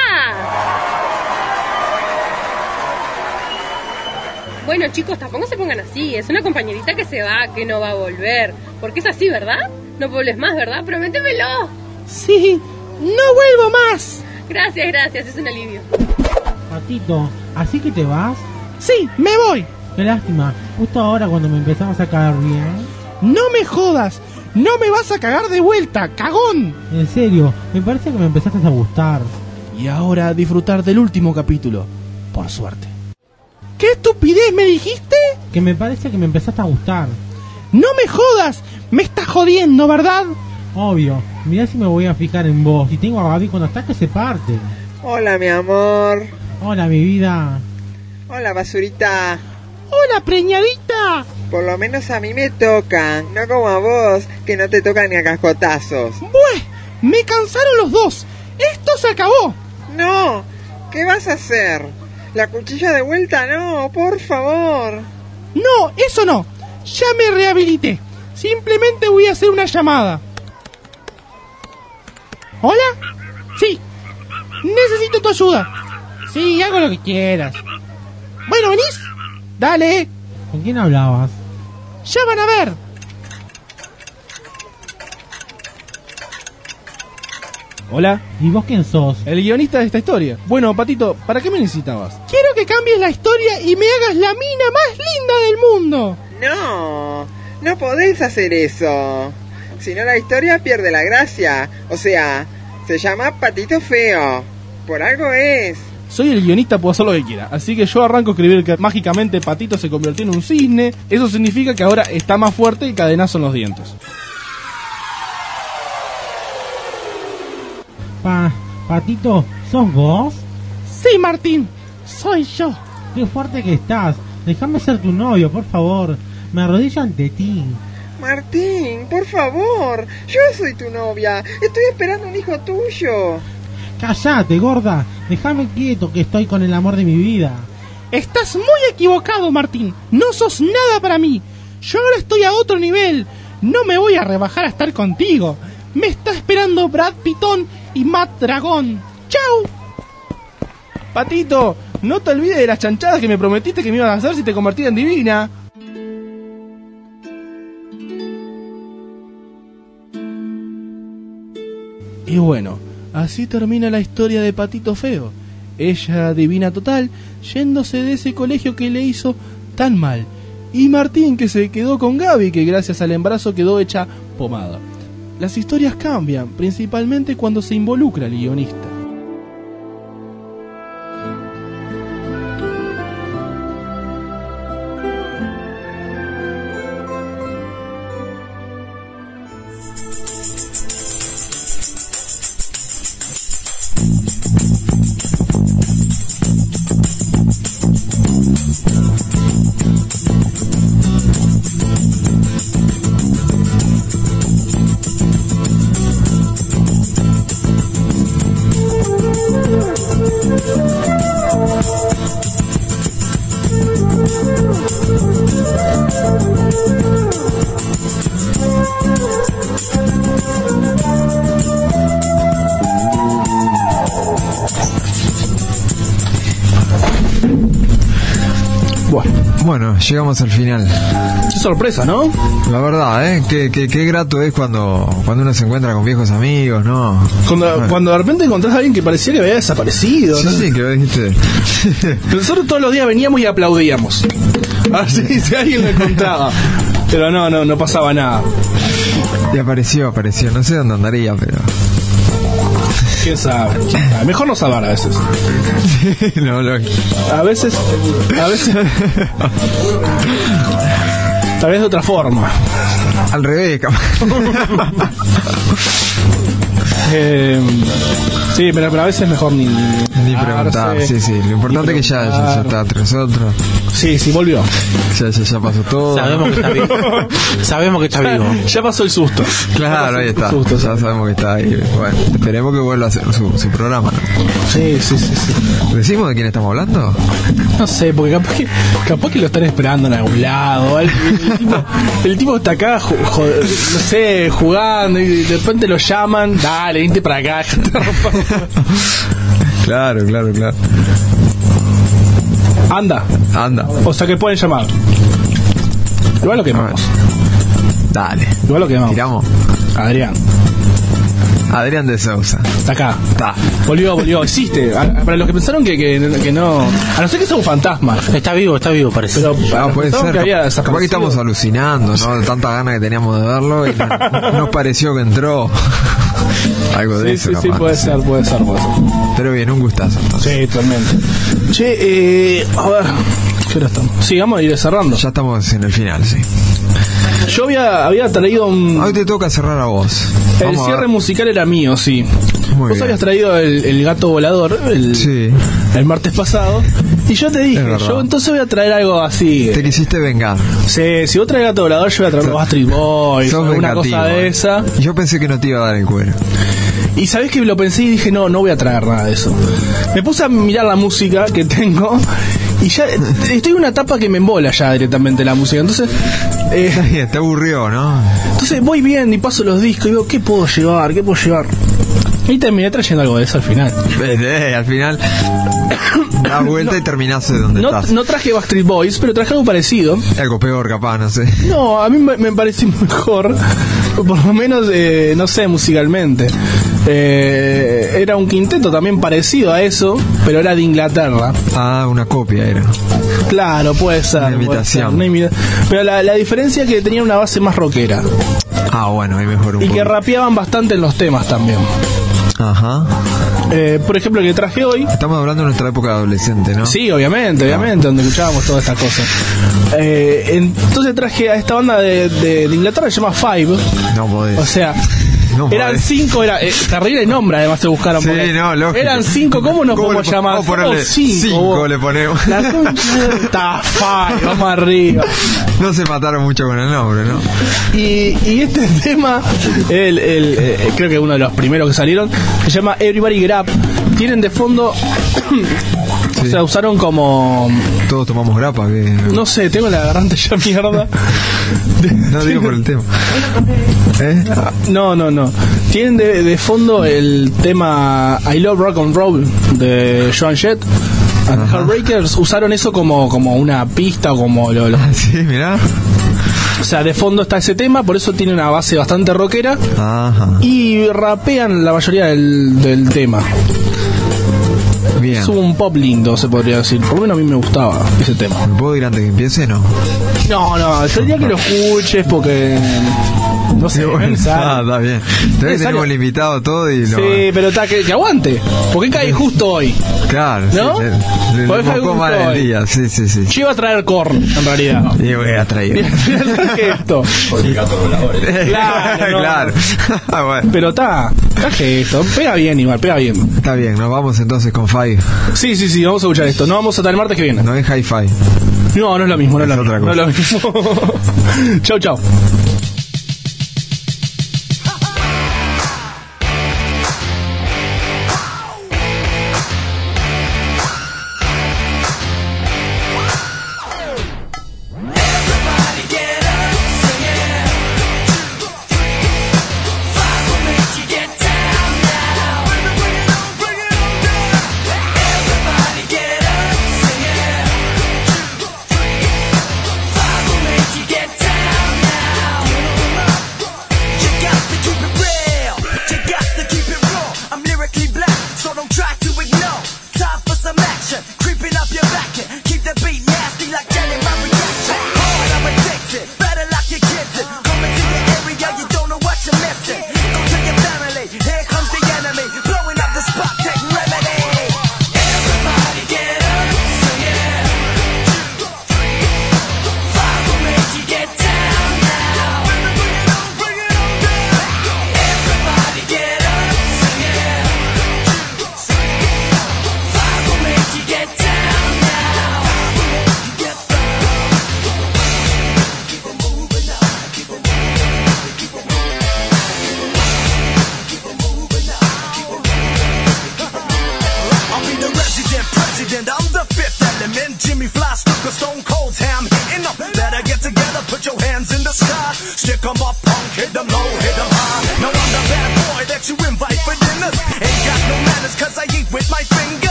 Bueno chicos, tampoco se pongan así. Es una compañerita que se va, que no va a volver. Porque es así, ¿verdad? No vuelves más, ¿verdad? Prométemelo. Sí, no vuelvo más. Gracias, es un alivio. Patito, ¿así que te vas? Sí, me voy. Qué lástima, justo ahora cuando me empezabas a caer bien. No me jodas, no me vas a cagar de vuelta, cagón. En serio, me parece que me empezaste a gustar. Y ahora a disfrutar del último capítulo, por suerte. ¿Qué estupidez me dijiste? Que me parece que me empezaste a gustar. No me jodas, me estás jodiendo, ¿verdad? Obvio, mirá si me voy a fijar en vos. Si tengo a Gaby cuando está que se parte. Hola, mi amor. Hola, mi vida. Hola, basurita. Hola, preñadita. Por lo menos a mí me tocan, no como a vos, que no te tocan ni a cascotazos. Bueh, me cansaron los dos. Esto se acabó. No, ¿qué vas a hacer? ¿La cuchilla de vuelta? No, por favor. No, eso no. Ya me rehabilité. Simplemente voy a hacer una llamada. ¿Hola? Sí. Necesito tu ayuda. Sí, hago lo que quieras. Bueno, ¿venís? Dale. ¿Con quién hablabas? Ya van a ver. Hola. ¿Y vos quién sos? El guionista de esta historia. Bueno, Patito, ¿para qué me necesitabas? Quiero que cambies la historia y me hagas la mina más linda del mundo. No, no podés hacer eso. Si no, la historia pierde la gracia. O sea, se llama Patito Feo. Por algo es. Soy el guionista, puedo hacer lo que quiera. Así que yo arranco a escribir que mágicamente Patito se convirtió en un cisne. Eso significa que ahora está más fuerte y cadenazo en los dientes. Patito, ¿sos vos? Sí, Martín, soy yo. Qué fuerte que estás. Déjame ser tu novio, por favor. Me arrodillo ante ti. Martín, por favor. Yo soy tu novia. Estoy esperando un hijo tuyo. Cállate, gorda. Déjame quieto que estoy con el amor de mi vida. Estás muy equivocado, Martín. No sos nada para mí. Yo ahora estoy a otro nivel. No me voy a rebajar a estar contigo. Me está esperando Brad Pittón y Matt Dragón. ¡Chao! Patito, no te olvides de las chanchadas que me prometiste que me ibas a hacer si te convertías en divina. Y bueno, así termina la historia de Patito Feo. Ella divina total, yéndose de ese colegio que le hizo tan mal. Y Martín, que se quedó con Gaby, que gracias al embarazo quedó hecha pomada. Las historias cambian, principalmente cuando se involucra el guionista. Bueno, llegamos al final. Qué sorpresa, ¿no? La verdad, qué grato es cuando uno se encuentra con viejos amigos, ¿no? Cuando de repente encontrás a alguien que parecía que había desaparecido, ¿no? Sí, que dijiste. Nosotros todos los días veníamos y aplaudíamos. Así si alguien lo encontraba. Pero no pasaba nada. Y apareció. No sé dónde andaría, pero... ¿Quién sabe? Mejor no saber a veces. Sí, no. A veces tal vez de otra forma. Al revés, sí, pero a veces mejor ni preguntar. Sí, lo importante es que ya está entre nosotros. Sí, volvió. Ya pasó todo. Sabemos que está vivo. Ya pasó el susto. Claro, ahí está. Ya sabemos que está ahí. Bueno, esperemos que vuelva a hacer su programa, ¿no? Sí. ¿Decimos de quién estamos hablando? No sé, porque capaz que lo están esperando en algún lado. El tipo está acá, no sé, jugando y de repente lo llaman. Dale, vente para acá. Claro. Anda. O sea que pueden llamar. Igual lo quemamos. Dale. Igual lo quemamos. Tiramos. Adrián de Sousa. Está acá. Volvió. Existe. Para los que pensaron que no... A no ser que sea un fantasma. Está vivo, parece. Pero puede ser. Capaz que estamos alucinando, ¿no? De tanta gana que teníamos de verlo y nos pareció que entró. Algo de eso. Sí, puede ser. Pero bien, un gustazo. Entonces. Sí, totalmente. Che, a ver, ¿qué hora estamos? Sí, vamos a ir cerrando. Ya estamos en el final, sí. Yo había traído un... Hoy te toca cerrar a vos. El cierre musical era mío, sí. Muy Vos bien. habías traído el gato volador el martes pasado. Y yo te dije, yo entonces voy a traer algo así. Te quisiste vengar. Sí, si vos traes gato volador, yo voy a traer los Backstreet Boys, alguna cosa de esa. Yo pensé que no te iba a dar el cuero. Y sabés que lo pensé y dije, no voy a traer nada de eso. Me puse a mirar la música que tengo y ya estoy en una etapa que me embola ya directamente la música. Entonces te aburrió, ¿no? Entonces voy viendo y paso los discos y digo, ¿qué puedo llevar? Y terminé trayendo algo de eso al final. Al final das vuelta y terminaste donde estás. No traje Backstreet Boys, pero traje algo parecido. Algo peor, capaz, no sé. No, a mí me pareció mejor, por lo menos, no sé, musicalmente. Era un quinteto también parecido a eso, pero era de Inglaterra. Ah, una copia era. Claro, puede ser. Una imitación. Pero la diferencia es que tenían una base más rockera. Ah, bueno, ahí mejor un poco. Y que rapeaban bastante en los temas también. Ajá. Por ejemplo, el que traje hoy. Estamos hablando de nuestra época adolescente, ¿no? Sí, obviamente, donde escuchábamos todas estas cosas. Entonces traje a esta banda de Inglaterra que se llama Five. No podés. O sea, eran 5, terrible el nombre, además se buscaron. Sí, no, lógico. Eran 5, ¿cómo nos podemos llamar? Vamos a ponerle 5 le ponemos. La está Five, vamos arriba. No se mataron mucho con el nombre, ¿no? Y este tema, creo que uno de los primeros que salieron, se llama Everybody Get Up. Tienen de fondo... O sea, usaron como... Todos tomamos grapa, que... No sé, tengo la garganta ya mierda. No digo por el tema. No. Tienen de fondo el tema I Love Rock and Roll de Joan Jett. And Heartbreakers usaron eso como una pista, como Sí, mirá. sea, de fondo está ese tema, por eso tiene una base bastante rockera. Ajá. Y rapean la mayoría del tema. Bien. Es un pop lindo, se podría decir. Por lo menos a mí me gustaba ese tema. ¿Puedo ir antes que empiece? No. No, yo diría que lo escuches porque... No sé, está bien. Tenemos el invitado todo y lo... Sí, pero está que aguante. ¿Por qué cae justo hoy? Claro, ¿no? Le tocó mal el día. Sí. Yo iba a traer Korn, en realidad. Y voy a traer esto. Porque el gato voladores. Claro. Bueno. Pero traje esto. Pega bien igual, pega bien. Está bien, nos vamos entonces con Five. Sí, vamos a escuchar esto. No vamos hasta el martes que viene. No es Hi-Fi. No es lo mismo, no es otra cosa. No es lo mismo. Chau.